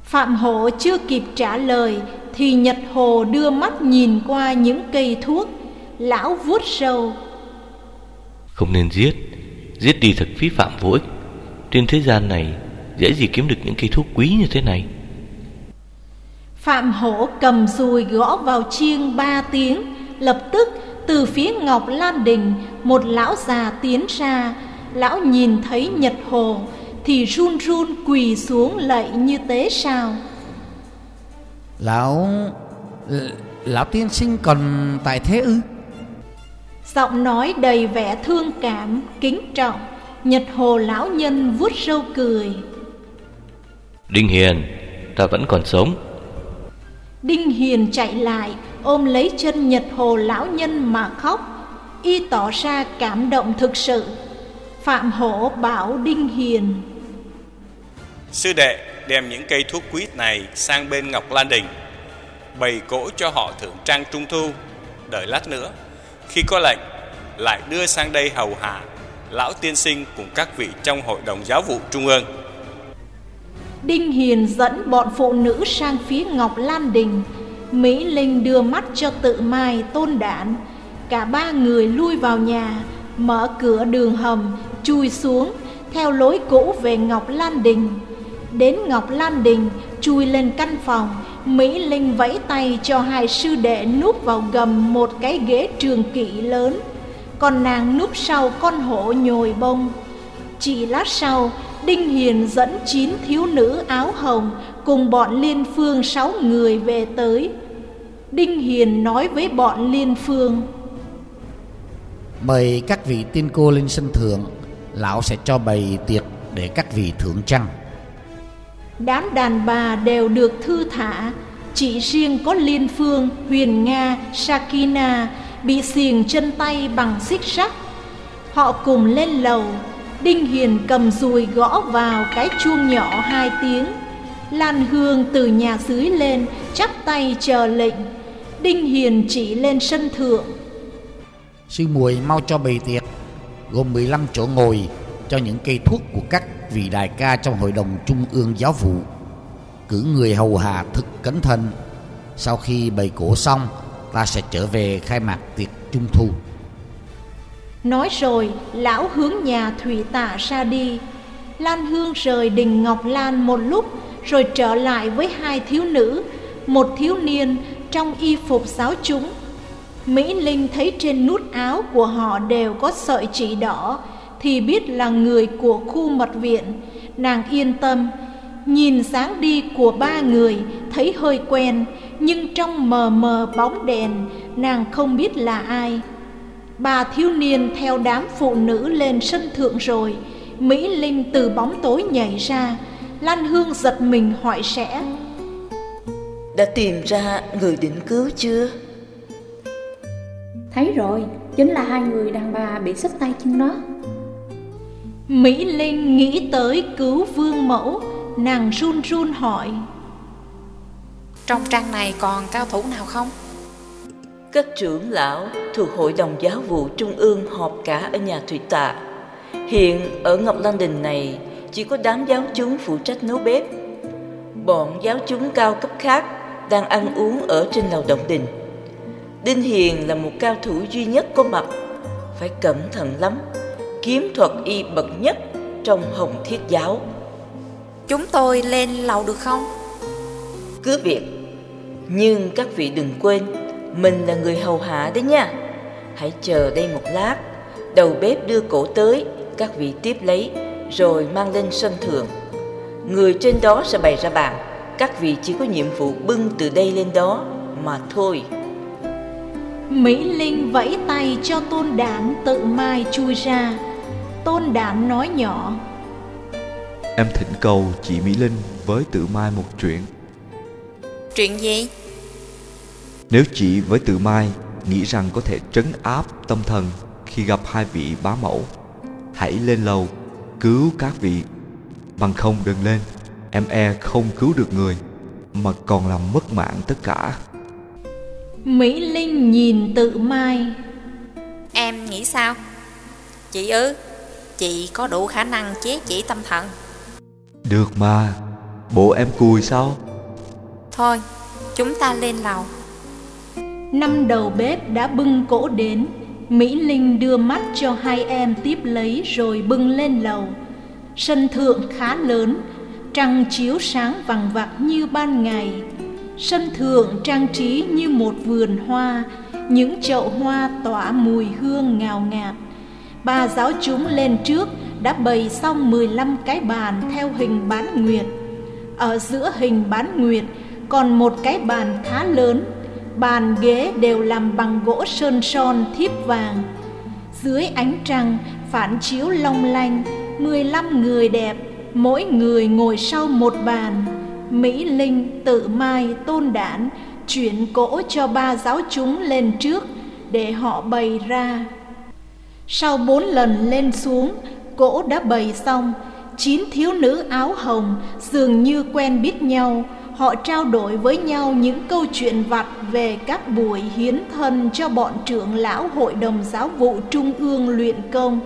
Phạm Hổ chưa kịp trả lời thì Nhật Hồ đưa mắt nhìn qua những cây thuốc. Lão vuốt râu. Không nên giết. Giết đi thật phí phạm vô ích. Trên thế gian này dễ gì kiếm được những cây thuốc quý như thế này. Phạm Hổ cầm dùi gõ vào chiêng ba tiếng. Lập tức từ phía Ngọc Lan Đình một lão già tiến ra. Lão nhìn thấy Nhật Hồ thì run run quỳ xuống lạy như tế sao. Lão... Lão tiên sinh còn tại thế ư? Giọng nói đầy vẻ thương cảm, kính trọng. Nhật Hồ lão nhân vuốt râu cười. Đinh Hiền, ta vẫn còn sống. Đinh Hiền chạy lại ôm lấy chân Nhật Hồ lão nhân mà khóc. Y tỏ ra cảm động thực sự. Phạm Hổ bảo Đinh Hiền: Sư đệ đem những cây thuốc quý này sang bên Ngọc Lan Đình, bày cỗ cho họ thưởng trang trung thu. Đợi lát nữa, khi có lệnh, lại đưa sang đây hầu hạ lão tiên sinh cùng các vị trong hội đồng giáo vụ trung ương. Đinh Hiền dẫn bọn phụ nữ sang phía Ngọc Lan Đình. Mỹ Linh đưa mắt cho Tự Mai, Tôn Đản. Cả ba người lui vào nhà, mở cửa đường hầm, chui xuống theo lối cũ về Ngọc Lan Đình. Đến Ngọc Lan Đình, chui lên căn phòng. Mỹ Linh vẫy tay cho hai sư đệ núp vào gầm một cái ghế trường kỷ lớn, còn nàng núp sau con hổ nhồi bông. Chỉ lát sau, Đinh Hiền dẫn chín thiếu nữ áo hồng cùng bọn Liên Phương sáu người về tới. Đinh Hiền nói với bọn Liên Phương: Mời các vị tiên cô lên sân thượng, lão sẽ cho bày tiệc để các vị thưởng trăng. Đám đàn bà đều được thư thả, chỉ riêng có Liên Phương, Huyền Nga, Sakina bị xiềng chân tay bằng xích sắt. Họ cùng lên lầu. Đinh Hiền cầm dùi gõ vào cái chuông nhỏ hai tiếng. Lan Hương từ nhà dưới lên, chắp tay chờ lệnh. Đinh Hiền chỉ lên sân thượng: Sư muội mau cho bày tiệc, gồm mười lăm chỗ ngồi, cho những cây thuốc của các vị đại ca trong hội đồng trung ương giáo vụ. Cử người hầu hạ thật cẩn thận. Sau khi bày cỗ xong, ta sẽ trở về khai mạc tiệc trung thu. Nói rồi, lão hướng nhà thủy tạ ra đi. Lan Hương rời đình Ngọc Lan một lúc, rồi trở lại với hai thiếu nữ, một thiếu niên trong y phục giáo chúng. Mỹ Linh thấy trên nút áo của họ đều có sợi chỉ đỏ, thì biết là người của khu mật viện. Nàng yên tâm. Nhìn dáng đi của ba người thấy hơi quen, nhưng trong mờ mờ bóng đèn, nàng không biết là ai. Ba thiếu niên theo đám phụ nữ lên sân thượng rồi. Mỹ Linh từ bóng tối nhảy ra. Lan Hương giật mình hỏi sẽ: Đã tìm ra người định cứu chưa? Thấy rồi, chính là hai người đàn bà bị xích tay chân đó. Mỹ Linh nghĩ tới cứu vương mẫu. Nàng run run hỏi: Trong trang này còn cao thủ nào không? Các trưởng lão thuộc hội đồng giáo vụ trung ương họp cả ở nhà thủy tạ. Hiện ở Ngọc Lan Đình này chỉ có đám giáo chúng phụ trách nấu bếp. Bọn giáo chúng cao cấp khác đang ăn uống ở trên lầu động đình. Đinh Hiền là một cao thủ duy nhất có mặt, phải cẩn thận lắm. Kiếm thuật y bậc nhất trong Hồng Thiết giáo. Chúng tôi lên lầu được không? Cứ việc. Nhưng các vị đừng quên, mình là người hầu hạ đấy nha. Hãy chờ đây một lát. Đầu bếp đưa cỗ tới, các vị tiếp lấy, rồi mang lên sân thượng. Người trên đó sẽ bày ra bàn. Các vị chỉ có nhiệm vụ bưng từ đây lên đó mà thôi. Mỹ Linh vẫy tay cho Tôn Đản, Tự Mai chui ra. Tôn Đản nói nhỏ: Em thỉnh cầu chị Mỹ Linh với Tự Mai một chuyện. Chuyện gì? Nếu chị với Tự Mai nghĩ rằng có thể trấn áp tâm thần khi gặp hai vị bá mẫu, hãy lên lầu cứu các vị. Bằng không đừng lên, em e không cứu được người, mà còn làm mất mạng tất cả. Mỹ Linh nhìn Tự Mai: Em nghĩ sao? Chị ư? Chị có đủ khả năng chế chỉ tâm thần? Được mà, Bộ em cùi sao? Thôi, chúng ta lên lầu. Năm đầu bếp đã bưng cỗ đến. Mỹ Linh đưa mắt cho hai em tiếp lấy rồi bưng lên lầu. Sân thượng khá lớn, trăng chiếu sáng vằng vặc như ban ngày. Sân thượng trang trí như một vườn hoa, những chậu hoa tỏa mùi hương ngào ngạt. Ba giáo chúng lên trước đã bày xong mười lăm cái bàn theo hình bán nguyệt. Ở giữa hình bán nguyệt còn một cái bàn khá lớn. Bàn ghế đều làm bằng gỗ sơn son thiếp vàng. Dưới ánh trăng phản chiếu long lanh, mười lăm người đẹp, mỗi người ngồi sau một bàn. Mỹ Linh, Tự Mai, Tôn Đản chuyển cỗ cho ba giáo chúng lên trước để họ bày ra. Sau bốn lần lên xuống, cỗ đã bày xong. Chín thiếu nữ áo hồng dường như quen biết nhau. Họ trao đổi với nhau những câu chuyện vặt về các buổi hiến thân cho bọn trưởng lão Hội đồng Giáo vụ Trung ương luyện công.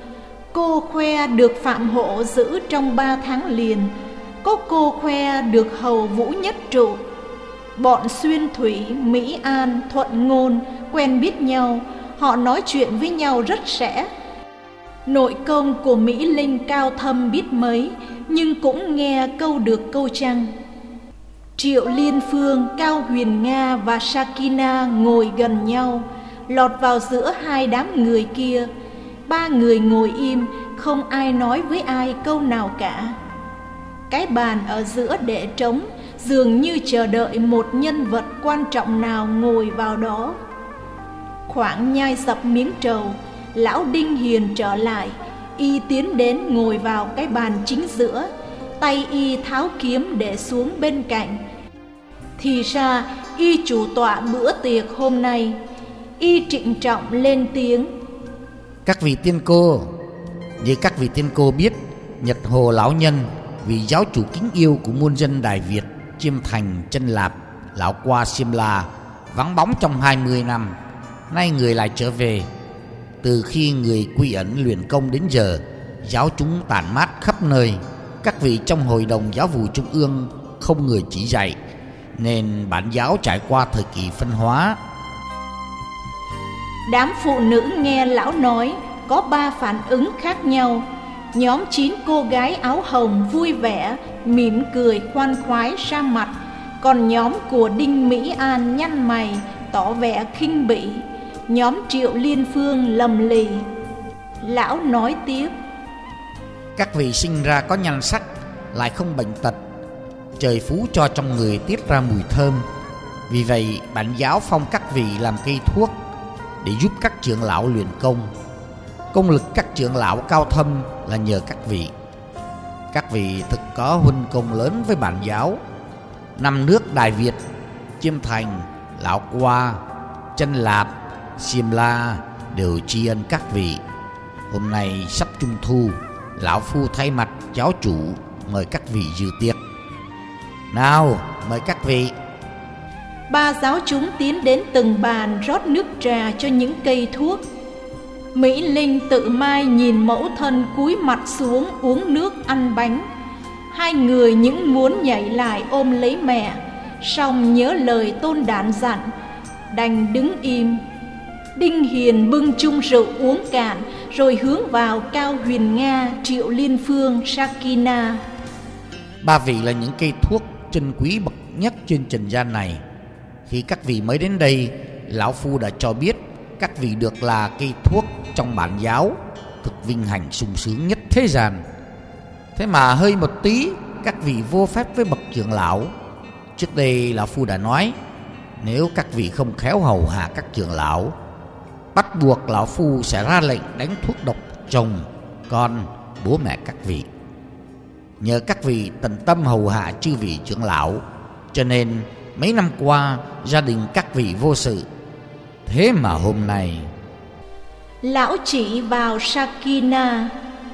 Cô khoe được Phạm Hộ giữ trong ba tháng liền. Có cô khoe được hầu Vũ Nhất Trụ. Bọn Xuyên Thủy, Mỹ An, Thuận Ngôn quen biết nhau. Họ nói chuyện với nhau rất rẽ. Nội công của Mỹ Linh cao thâm biết mấy, nhưng cũng nghe câu được câu trăng. Triệu Liên Phương, Cao Huyền Nga và Sakina ngồi gần nhau, lọt vào giữa hai đám người kia. Ba người ngồi im, không ai nói với ai câu nào cả. Cái bàn ở giữa để trống, dường như chờ đợi một nhân vật quan trọng nào ngồi vào đó. Khoảng nhai sập miếng trầu, lão Đinh Hiền trở lại. Y tiến đến ngồi vào cái bàn chính giữa. Tay y tháo kiếm để xuống bên cạnh. Thì ra y chủ tọa bữa tiệc hôm nay. Y trịnh trọng lên tiếng: Các vị tiên cô, như các vị tiên cô biết, Nhật Hồ lão nhân, vị giáo chủ kính yêu của muôn dân Đại Việt, Chiêm Thành, Chân Lạp, lão qua Simla, vắng bóng trong hai mươi năm. Nay người lại trở về. Từ khi người quy ẩn luyện công đến giờ, giáo chúng tản mát khắp nơi. Các vị trong Hội đồng Giáo vụ Trung ương không người chỉ dạy, nên bản giáo trải qua thời kỳ phân hóa. Đám phụ nữ nghe lão nói có ba phản ứng khác nhau. Nhóm chín cô gái áo hồng vui vẻ, mỉm cười khoan khoái ra mặt. Còn nhóm của Đinh Mỹ An nhăn mày, tỏ vẻ khinh bỉ. Nhóm Triệu Liên Phương lầm lì. Lão nói tiếp: Các vị sinh ra có nhan sắc, lại không bệnh tật. Trời phú cho trong người tiết ra mùi thơm. Vì vậy bản giáo phong các vị làm cây thuốc để giúp các trưởng lão luyện công. Công lực các trưởng lão cao thâm là nhờ các vị. Các vị thực có huynh công lớn với bản giáo. Năm nước Đại Việt, Chiêm Thành, Lão Qua, Chân Lạp, Simla đều tri ân các vị. Hôm nay sắp trung thu, lão phu thay mặt giáo chủ mời các vị dự tiệc. Nào, mời các vị. Ba giáo chúng tiến đến từng bàn rót nước trà cho những cây thuốc. Mỹ Linh, Tự Mai nhìn mẫu thân cúi mặt xuống uống nước ăn bánh. Hai người những muốn nhảy lại ôm lấy mẹ, song nhớ lời Tôn Đản dặn, đành đứng im. Đinh Hiền bưng chung rượu uống cạn, rồi hướng vào Cao Huyền Nga, Triệu Liên Phương, Sakina. Ba vị là những cây thuốc chân quý bậc nhất trên trần gian này. Khi các vị mới đến đây, lão phu đã cho biết các vị được là cây thuốc trong bản giáo, thực vinh hạnh sung sướng nhất thế gian. Thế mà hơi một tí, các vị vô phép với bậc trưởng lão. Trước đây lão phu đã nói, nếu các vị không khéo hầu hạ các trưởng lão, bắt buộc lão phu sẽ ra lệnh đánh thuốc độc chồng, con, bố mẹ các vị. Nhờ các vị tận tâm hầu hạ chư vị trưởng lão, cho nên mấy năm qua gia đình các vị vô sự. Thế mà hôm nay... Lão chỉ vào Sakina.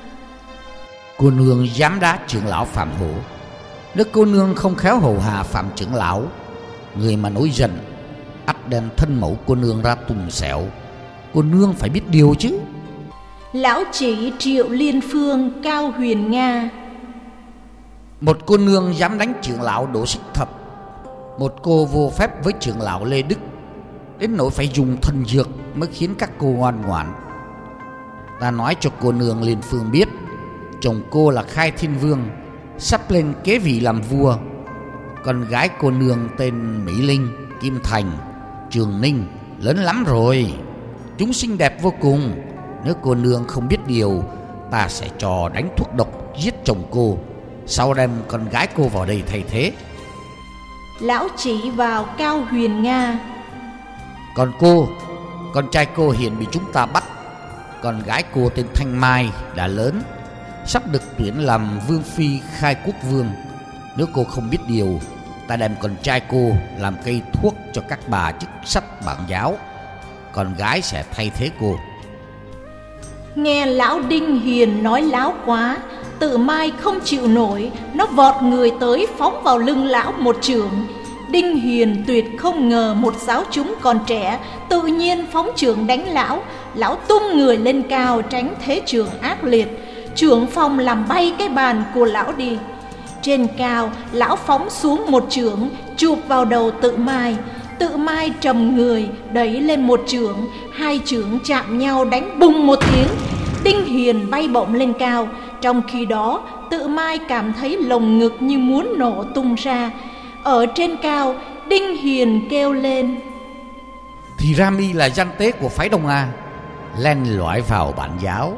Cô nương dám đá trưởng lão Phạm Hổ. Nếu cô nương không khéo hầu hạ Phạm trưởng lão, người mà nổi giận ắt đem thân mẫu cô nương ra tùng xẻo. Cô nương phải biết điều chứ. Lão chỉ Triệu Liên Phương, Cao Huyền Nga. Một cô nương dám đánh trưởng lão Đỗ Xích Thập, một cô vô phép với trưởng lão Lê Đức, đến nỗi phải dùng thần dược mới khiến các cô ngoan ngoãn. Ta nói cho cô nương Liên Phương biết, chồng cô là Khai Thiên Vương, sắp lên kế vị làm vua. Con gái cô nương tên Mỹ Linh, Kim Thành, Trường Ninh lớn lắm rồi. Chúng xinh đẹp vô cùng. Nếu cô nương không biết điều, ta sẽ cho đánh thuốc độc giết chồng cô, sau đem con gái cô vào đây thay thế. Lão chỉ vào Cao Huyền Nga. Còn cô, con trai cô hiện bị chúng ta bắt. Con gái cô tên Thanh Mai đã lớn, sắp được tuyển làm vương phi Khai Quốc Vương. Nếu cô không biết điều, ta đem con trai cô làm cây thuốc cho các bà chức sắc bản giáo. Con gái sẽ thay thế cô. Nghe lão Đinh Hiền nói láo quá, Tự Mai không chịu nổi, nó vọt người tới phóng vào lưng lão một chưởng. Đinh Hiền tuyệt không ngờ một giáo chúng còn trẻ tự nhiên phóng chưởng đánh lão. Lão tung người lên cao tránh thế chưởng ác liệt, chưởng phong làm bay cái bàn của lão đi. Trên cao, lão phóng xuống một chưởng chụp vào đầu Tự Mai. Tự Mai trầm người đẩy lên một chưởng, hai chưởng chạm nhau đánh bùng một tiếng. Đinh Hiền bay bổng lên cao. Trong khi đó, Tự Mai cảm thấy lồng ngực như muốn nổ tung ra. Ở trên cao, Đinh Hiền kêu lên: Thì ra mi là gian tế của phái Đông A, len lỏi vào bản giáo.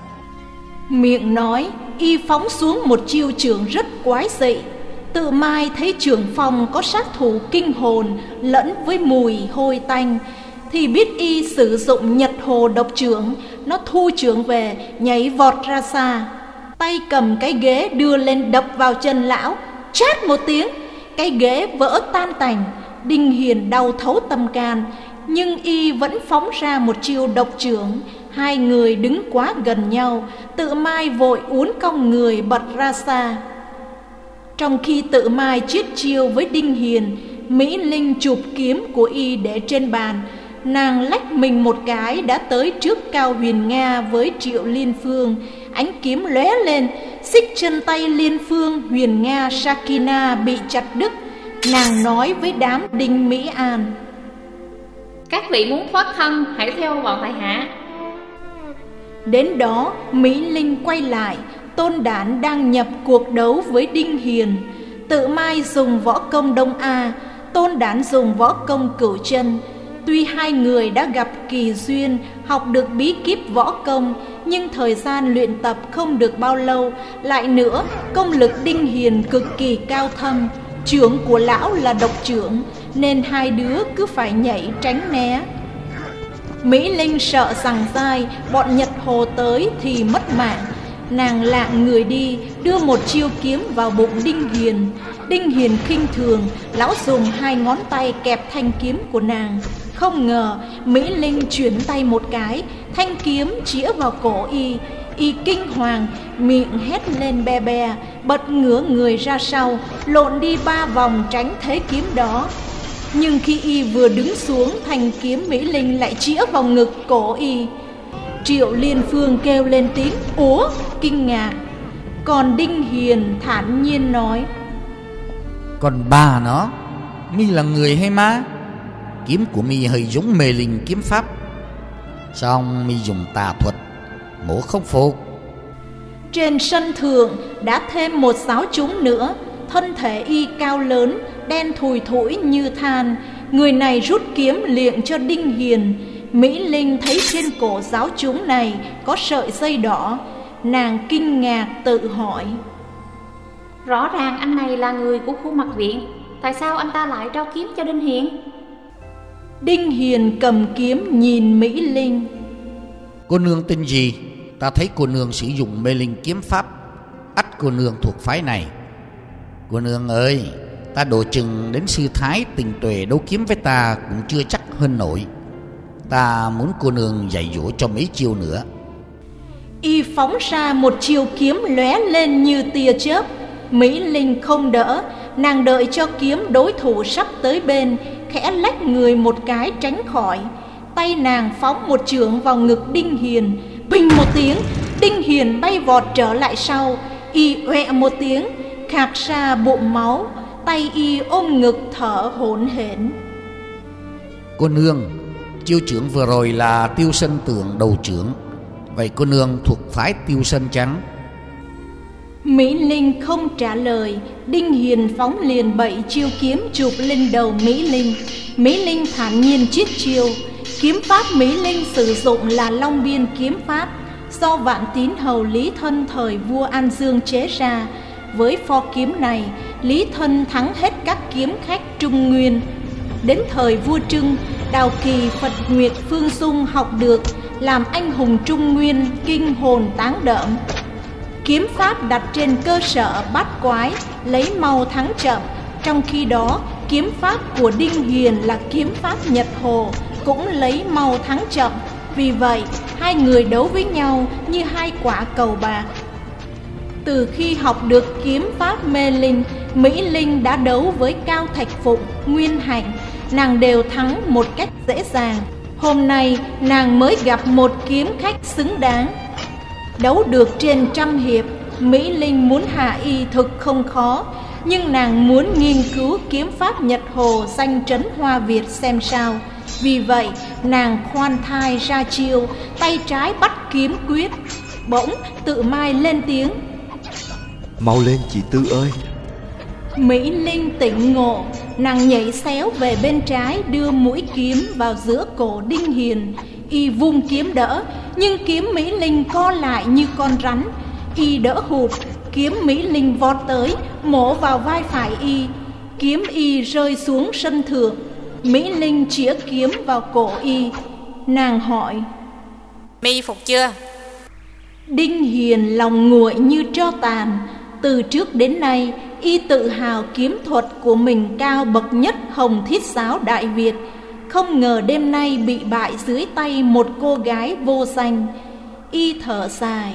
Miệng nói, y phóng xuống một chiêu chưởng rất quái dị. Tự Mai thấy chưởng phong có sát thủ kinh hồn lẫn với mùi hôi tanh, thì biết y sử dụng Nhật Hồ độc chưởng. Nó thu chưởng về, nhảy vọt ra xa, tay cầm cái ghế đưa lên đập vào chân lão. Chát một tiếng, cái ghế vỡ tan tành. Đinh Hiền đau thấu tâm can, nhưng y vẫn phóng ra một chiêu độc chưởng. Hai người đứng quá gần nhau, Tự Mai vội uốn cong người bật ra xa. Trong khi Tự Mai chiết chiêu với Đinh Hiền, Mỹ Linh chụp kiếm của y để trên bàn. Nàng lách mình một cái đã tới trước Cao Huyền Nga với Triệu Liên Phương. Ánh kiếm lóe lên, xích chân tay Liên Phương, Huyền Nga, Sakina bị chặt đứt. Nàng nói với đám Đinh Mỹ An: Các vị muốn thoát thân, hãy theo bọn tại hạ. Đến đó, Mỹ Linh quay lại. Tôn Đản đang nhập cuộc đấu với Đinh Hiền. Tự Mai dùng võ công Đông A, Tôn Đản dùng võ công Cửu Chân. Tuy hai người đã gặp kỳ duyên, học được bí kíp võ công, nhưng thời gian luyện tập không được bao lâu. Lại nữa, công lực Đinh Hiền cực kỳ cao thâm, chưởng của lão là độc chưởng, nên hai đứa cứ phải nhảy tránh né. Mỹ Linh sợ rằng dai, bọn Nhật Hồ tới thì mất mạng. Nàng lạng người đi, đưa một chiêu kiếm vào bụng Đinh Hiền. Đinh Hiền khinh thường, lão dùng hai ngón tay kẹp thanh kiếm của nàng. Không ngờ Mỹ Linh chuyển tay một cái, thanh kiếm chĩa vào cổ y. Y kinh hoàng, miệng hét lên be be, bật ngửa người ra sau, lộn đi ba vòng tránh thế kiếm đó. Nhưng khi y vừa đứng xuống, thanh kiếm Mỹ Linh lại chĩa vào ngực cổ y. Triệu Liên Phương kêu lên tiếng "Ủa!" kinh ngạc. Còn Đinh Hiền thản nhiên nói: Còn bà nó, mi là người hay ma? Kiếm của mi hơi giống Mê Linh kiếm pháp, xong mi dùng tà thuật, mổ không phục. Trên sân thượng đã thêm một giáo chúng nữa. Thân thể y cao lớn, đen thùi thủi như than. Người này rút kiếm liệng cho Đinh Hiền. Mỹ Linh thấy trên cổ giáo chúng này có sợi dây đỏ. Nàng kinh ngạc tự hỏi: Rõ ràng anh này là người của khu mặc viện, tại sao anh ta lại trao kiếm cho Đinh Hiền? Đinh Hiền cầm kiếm nhìn Mỹ Linh: Cô nương tên gì? Ta thấy cô nương sử dụng Mê Linh kiếm pháp, ắt cô nương thuộc phái này. Cô nương ơi, ta độ chừng đến sư thái Tình Tuệ đấu kiếm với ta cũng chưa chắc hơn nổi. Ta muốn cô nương dạy dỗ cho mấy chiêu nữa. Y phóng ra một chiêu kiếm lóe lên như tia chớp. Mỹ Linh không đỡ, nàng đợi cho kiếm đối thủ sắp tới bên, khẽ lách người một cái tránh khỏi. Tay nàng phóng một chưởng vào ngực Đinh Hiền. Bình một tiếng, Đinh Hiền bay vọt trở lại sau. Y oẹ một tiếng, khạc ra bụng máu, tay y ôm ngực thở hổn hển. Cô nương, chiêu trưởng vừa rồi là Tiêu Sơn Tượng đầu trưởng. Vậy cô nương thuộc phái Tiêu Sơn chăng? Mỹ Linh không trả lời. Đinh Hiền phóng liền bảy chiêu kiếm chụp lên đầu Mỹ Linh. Mỹ Linh thản nhiên chiết chiêu. Kiếm pháp Mỹ Linh sử dụng là Long Biên kiếm pháp, do Vạn Tín hầu Lý Thân thời vua An Dương chế ra. Với pho kiếm này, Lý Thân thắng hết các kiếm khách Trung Nguyên. Đến thời vua Trưng, Đào Kỳ, Phật Nguyệt, Phương Dung học được, làm anh hùng Trung Nguyên kinh hồn táng đởm. Kiếm pháp đặt trên cơ sở bát quái, lấy mau thắng chậm. Trong khi đó, kiếm pháp của Đinh Hiền là kiếm pháp Nhật Hồ, cũng lấy mau thắng chậm. Vì vậy, hai người đấu với nhau như hai quả cầu bạc. Từ khi học được kiếm pháp mê linh, Mỹ Linh đã đấu với Cao Thạch Phụng, Nguyên Hạnh, nàng đều thắng một cách dễ dàng. Hôm nay nàng mới gặp một kiếm khách xứng đáng. Đấu được trên trăm hiệp, Mỹ Linh muốn hạ y thực không khó, nhưng nàng muốn nghiên cứu kiếm pháp Nhật Hồ danh trấn Hoa Việt xem sao. Vì vậy nàng khoan thai ra chiêu, tay trái bắt kiếm quyết. Bỗng Tự Mai lên tiếng: Mau lên chị Tư ơi! Mỹ Linh tỉnh ngộ, nàng nhảy xéo về bên trái, đưa mũi kiếm vào giữa cổ Đinh Hiền. Y vung kiếm đỡ, nhưng kiếm Mỹ Linh co lại như con rắn. Y đỡ hụt, kiếm Mỹ Linh vọt tới, mổ vào vai phải y. Kiếm y rơi xuống sân thượng. Mỹ Linh chĩa kiếm vào cổ y. Nàng hỏi: Mi phục chưa? Đinh Hiền lòng nguội như tro tàn. Từ trước đến nay, y tự hào kiếm thuật của mình cao bậc nhất Hồng Thiết Giáo Đại Việt. Không ngờ đêm nay bị bại dưới tay một cô gái vô danh. Y thở dài: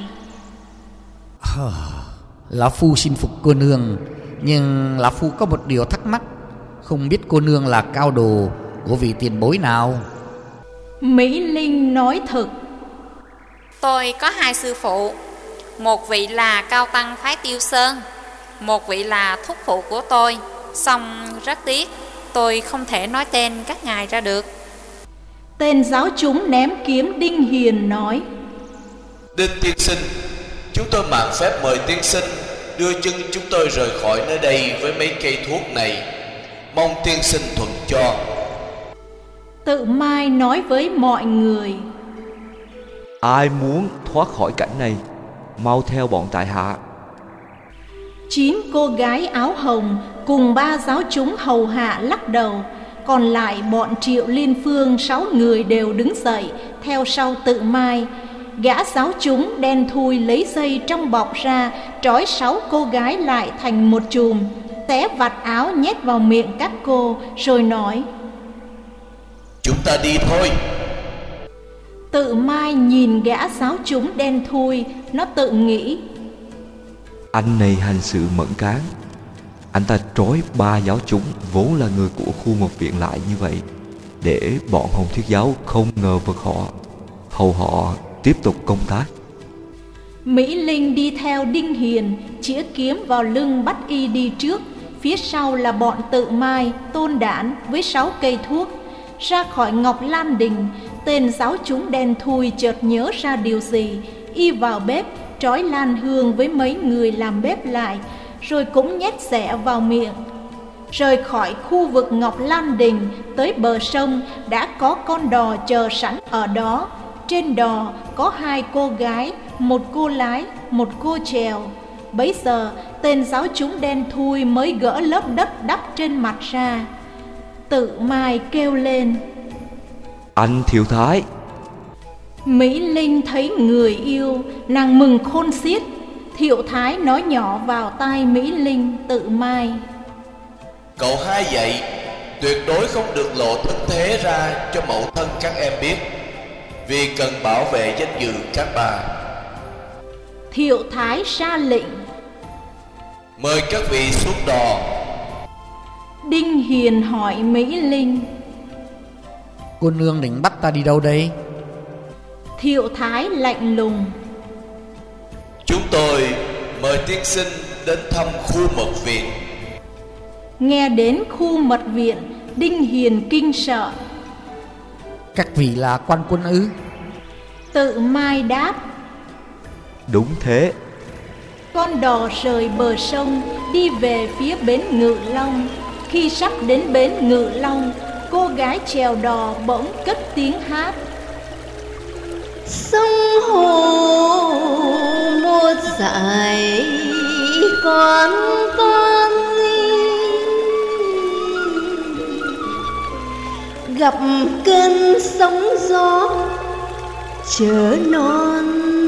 Lão Phu xin phục cô nương, nhưng Lão Phu có một điều thắc mắc. Không biết cô nương là cao đồ của vị tiền bối nào? Mỹ Linh nói thật: Tôi có hai sư phụ. Một vị là cao tăng phái Tiêu Sơn, một vị là thúc phụ của tôi. Song rất tiếc, tôi không thể nói tên các ngài ra được. Tên giáo chúng ném kiếm Đinh Hiền nói: Đinh tiên sinh, chúng tôi mạn phép mời tiên sinh đưa chân chúng tôi rời khỏi nơi đây với mấy cây thuốc này. Mong tiên sinh thuận cho. Tự Mai nói với mọi người: Ai muốn thoát khỏi cảnh này, mau theo bọn tại hạ. Chín cô gái áo hồng cùng ba giáo chúng hầu hạ lắc đầu. Còn lại bọn Triệu Liên Phương sáu người đều đứng dậy theo sau Tự Mai. Gã giáo chúng đen thui lấy dây trong bọc ra, trói sáu cô gái lại thành một chùm, xé vạt áo nhét vào miệng các cô, rồi nói: Chúng ta đi thôi. Tự Mai nhìn gã giáo chúng đen thui, nó tự nghĩ: Anh này hành sự mẫn cán. Anh ta trói ba giáo chúng vốn là người của khu mật viện lại như vậy, để bọn Hồng Thiết Giáo không ngờ vực họ, hầu họ tiếp tục công tác. Mỹ Linh đi theo Đinh Hiền, chĩa kiếm vào lưng bắt y đi trước. Phía sau là bọn Tự Mai, Tôn Đản với sáu cây thuốc. Ra khỏi Ngọc Lan Đình, tên giáo chúng đen thui chợt nhớ ra điều gì. Y vào bếp, trói Lan Hương với mấy người làm bếp lại, rồi cũng nhét xẻ vào miệng. Rời khỏi khu vực Ngọc Lan Đình, tới bờ sông đã có con đò chờ sẵn ở đó. Trên đò có hai cô gái, một cô lái, một cô chèo. Bấy giờ tên giáo chúng đen thui mới gỡ lớp đất đắp trên mặt ra. Tự Mai kêu lên: Anh Thiệu Thái! Mỹ Linh thấy người yêu, nàng mừng khôn xiết. Thiệu Thái nói nhỏ vào tai Mỹ Linh, Tự Mai: Cậu hai dạy, tuyệt đối không được lộ thân thế ra cho mẫu thân các em biết, vì cần bảo vệ danh dự các bà. Thiệu Thái ra lệnh: Mời các vị xuống đò. Đinh Hiền hỏi Mỹ Linh: Cô nương định bắt ta đi đâu đây? Thiệu Thái lạnh lùng: Chúng tôi mời tiên sinh đến thăm khu mật viện. Nghe đến khu mật viện, Đinh Hiền kinh sợ. Các vị là quan quân ư? Tự Mai đáp. Đúng thế. Con đò rời bờ sông đi về phía bến Ngự Long. Khi sắp đến bến Ngự Long, cô gái chèo đò bỗng cất tiếng hát. Sông hồ một dải con con gặp cơn sóng gió chớ non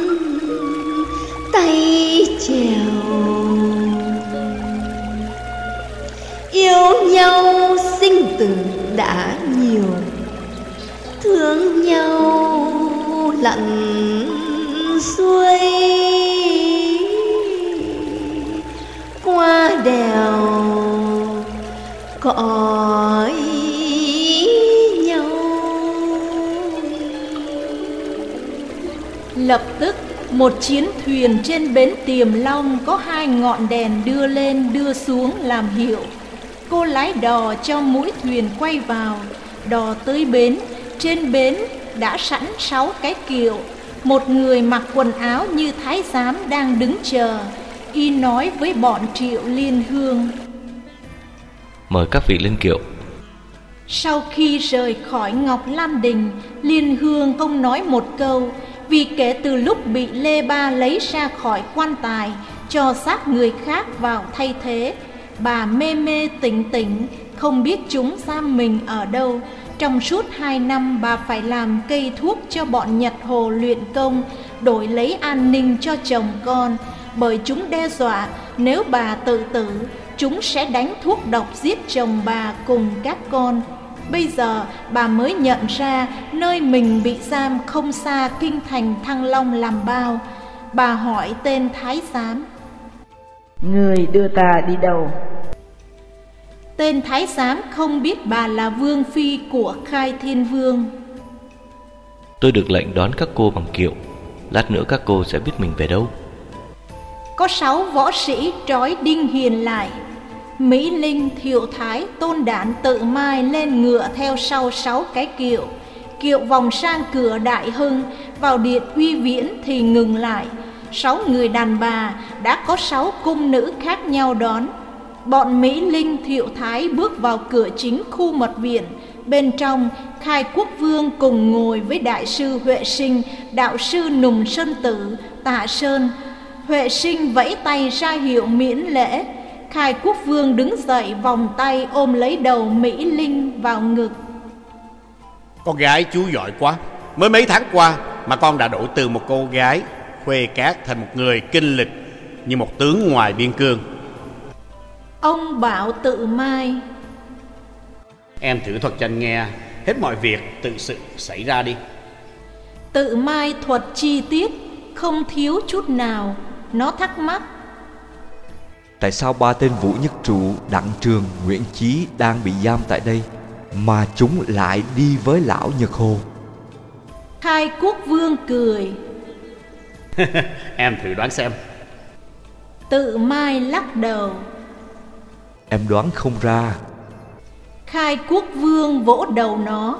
tay chèo. Yêu nhau sinh tử đã nhiều, thương nhau lặn xuôi qua đèo cõi nhau. Lập tức một chiến thuyền trên bến Tiềm Long có hai ngọn đèn đưa lên đưa xuống làm hiệu. Cô lái đò cho mũi thuyền quay vào. Đò tới bến, trên bến đã sẵn sáu cái kiệu. Một người mặc quần áo như thái giám đang đứng chờ. Y nói với bọn Triệu Liên Hương. Mời các vị lên kiệu. Sau khi rời khỏi Ngọc Lam Đình, Liên Hương không nói một câu. Vì kể từ lúc bị Lê Ba lấy ra khỏi quan tài, cho xác người khác vào thay thế, bà mê mê tỉnh tỉnh, không biết chúng giam mình ở đâu. Trong suốt hai năm bà phải làm cây thuốc cho bọn Nhật Hồ luyện công, đổi lấy an ninh cho chồng con. Bởi chúng đe dọa nếu bà tự tử, chúng sẽ đánh thuốc độc giết chồng bà cùng các con. Bây giờ bà mới nhận ra nơi mình bị giam không xa kinh thành Thăng Long làm bao. Bà hỏi tên thái giám. Người đưa ta đi đâu? Tên thái giám không biết bà là vương phi của Khai Thiên Vương. Tôi được lệnh đón các cô bằng kiệu. Lát nữa các cô sẽ biết mình về đâu. Có sáu võ sĩ trói Đinh Hiền lại. Mỹ Linh, Thiệu Thái, Tôn Đản, Tự Mai lên ngựa theo sau sáu cái kiệu. Kiệu vòng sang cửa Đại Hưng, vào điện Uy Viễn thì ngừng lại. Sáu người đàn bà đã có sáu cung nữ khác nhau đón. Bọn Mỹ Linh, Thiệu Thái bước vào cửa chính khu mật viện. Bên trong, Khai Quốc Vương cùng ngồi với Đại sư Huệ Sinh, Đạo sư Nùng Sơn Tử, Tạ Sơn. Huệ Sinh vẫy tay ra hiệu miễn lễ. Khai Quốc Vương đứng dậy vòng tay ôm lấy đầu Mỹ Linh vào ngực. Con gái chú giỏi quá. Mới mấy tháng qua mà con đã đổi từ một cô gái khuê cát thành một người kinh lịch như một tướng ngoài biên cương. Ông bảo Tự Mai. Em thử thuật cho anh nghe hết mọi việc tự sự xảy ra đi. Tự Mai thuật chi tiết, không thiếu chút nào. Nó thắc mắc. Tại sao ba tên Vũ Nhất Trụ, Đặng Trường, Nguyễn Chí đang bị giam tại đây, mà chúng lại đi với lão Nhật Hồ? Khai Quốc Vương cười. Em thử đoán xem. Tự Mai lắc đầu. Em đoán không ra. Khai Quốc Vương vỗ đầu nó.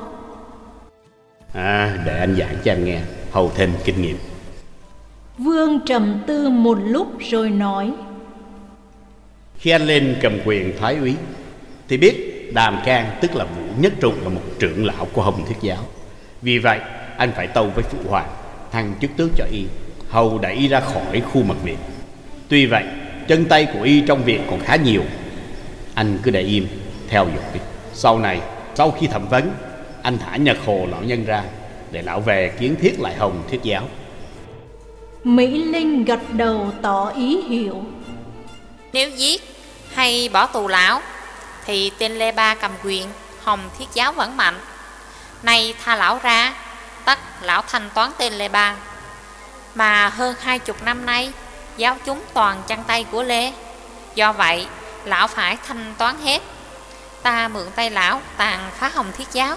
À, để anh giảng cho em nghe, hầu thêm kinh nghiệm. Vương trầm tư một lúc rồi nói. Khi anh lên cầm quyền thái úy thì biết Đàm Khang tức là Vũ Nhất Trụ là một trưởng lão của Hồng Thiết Giáo. Vì vậy anh phải tâu với phụ hoàng thăng chức tước cho y, hầu đẩy y ra khỏi khu mật viện. Tuy vậy chân tay của y trong viện còn khá nhiều. Anh cứ để im theo dõi. Sau này, sau khi thẩm vấn, anh thả Nhật Hồ lão nhân ra để lão về kiến thiết lại Hồng Thiết Giáo. Mỹ Linh gật đầu tỏ ý hiểu. Nếu giết hay bỏ tù lão thì tên Lê Ba cầm quyền, Hồng Thiết Giáo vẫn mạnh. Nay tha lão ra, tất lão thanh toán tên Lê Ba. Mà hơn hai chục năm nay giáo chúng toàn chăn tay của Lê. Do vậy lão phải thanh toán hết. Ta mượn tay lão tàn phá Hồng Thiết Giáo.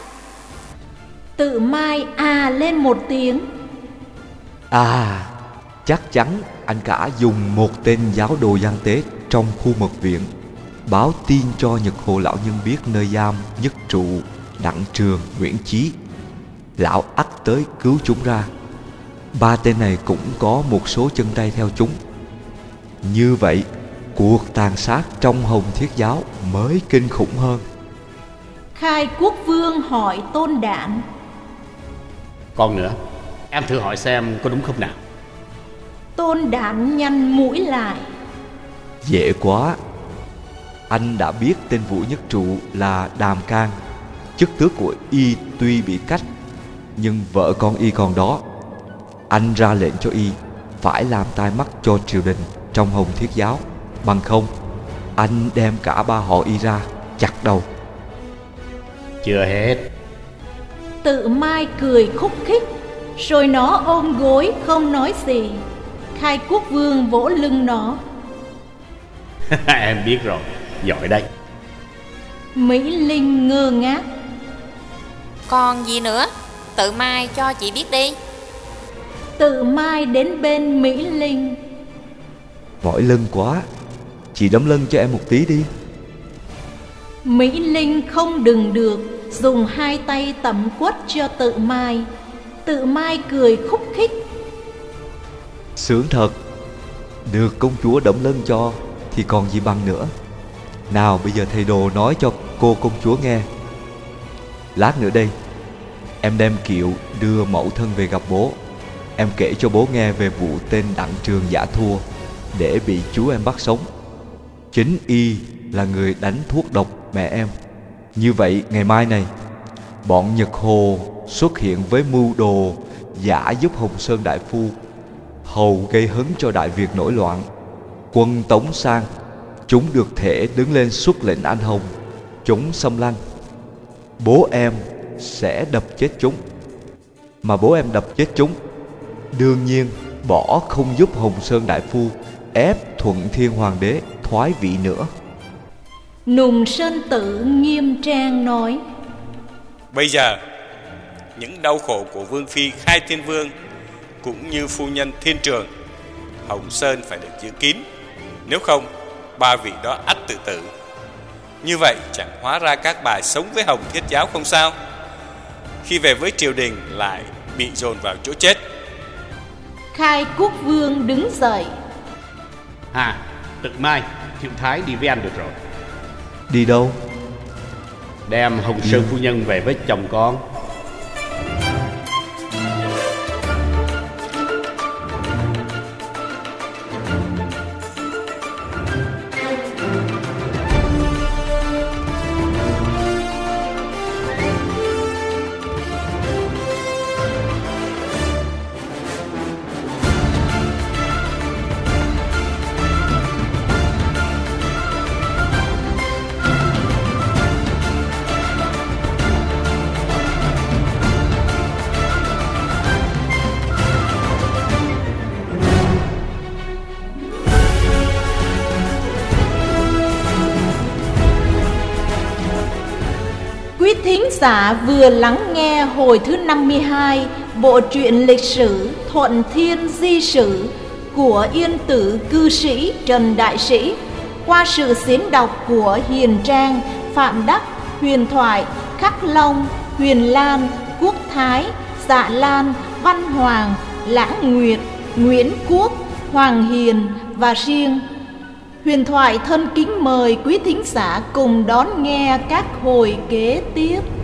Tự Mai à lên một tiếng. À, chắc chắn anh cả dùng một tên giáo đồ gian tế trong khu mật viện báo tin cho Nhật Hồ lão nhân biết nơi giam Nhất Trụ, Đặng Trường, Nguyễn Chí. Lão ắt tới cứu chúng ra. Ba tên này cũng có một số chân tay theo chúng. Như vậy, cuộc tàn sát trong Hồng Thiết Giáo mới kinh khủng hơn. Khai Quốc Vương hỏi Tôn Đản: Còn nữa, em thử hỏi xem có đúng không nào? Tôn Đản nhăn mũi lại: Dễ quá. Anh đã biết tên Vũ Nhất Trụ là Đàm Can. Chức tước của y tuy bị cách, nhưng vợ con y còn đó. Anh ra lệnh cho y phải làm tai mắt cho triều đình trong Hồng Thiết Giáo, bằng không anh đem cả ba họ y ra chặt đầu. Chưa hết. Tự Mai cười khúc khích, rồi nó ôm gối không nói gì. Khai Quốc Vương vỗ lưng nó: Em biết rồi, giỏi đấy. Mỹ Linh ngơ ngác: Còn gì nữa? Tự Mai cho chị biết đi. Tự Mai đến bên Mỹ Linh: Mỏi lưng quá, chị đấm lưng cho em một tí đi. Mỹ Linh không đừng được, dùng hai tay tẩm quất cho Tự Mai. Tự Mai cười khúc khích: Sướng thật, được công chúa đấm lưng cho thì còn gì bằng nữa. Nào bây giờ thầy đồ nói cho cô công chúa nghe. Lát nữa đây, em đem kiệu đưa mẫu thân về gặp bố. Em kể cho bố nghe về vụ tên Đặng Trường giả thua để bị chú em bắt sống. Chính y là người đánh thuốc độc mẹ em. Như vậy ngày mai này, bọn Nhật Hồ xuất hiện với mưu đồ giả giúp Hồng Sơn đại phu, hầu gây hấn cho Đại Việt nổi loạn. Quân Tống sang, chúng được thể đứng lên xuất lệnh anh hùng chống xâm lăng. Bố em sẽ đập chết chúng. Mà bố em đập chết chúng, đương nhiên bỏ không giúp Hồng Sơn đại phu ép Thuận Thiên Hoàng đế thoái vị nữa. Nùng Sơn Tử nghiêm trang nói: Bây giờ, những đau khổ của Vương Phi Khai Thiên Vương cũng như phu nhân Thiên Trường, Hồng Sơn phải được giữ kín. Nếu không, ba vị đó ắt tự tử. Như vậy chẳng hóa ra các bà sống với Hồng Thiết Giáo không sao, khi về với triều đình lại bị dồn vào chỗ chết. Khai Quốc Vương đứng dậy: À, Tự Mai, Thiệu Thái đi với anh được rồi. Đi đâu? Đem Hồng Sơn phu nhân về với chồng con. Quý thính giả vừa lắng nghe hồi thứ năm mươi hai bộ truyện lịch sử Thuận Thiên Di Sử của Yên Tử cư sĩ Trần Đại Sĩ qua sự diễn đọc của Hiền Trang, Phạm Đắc, Huyền Thoại, Khắc Long, Huyền Lan, Quốc Thái, Dạ Lan, Văn Hoàng, Lãng Nguyệt, Nguyễn Quốc, Hoàng Hiền và riêng. Huyền Thoại thân kính mời quý thính giả cùng đón nghe các hồi kế tiếp.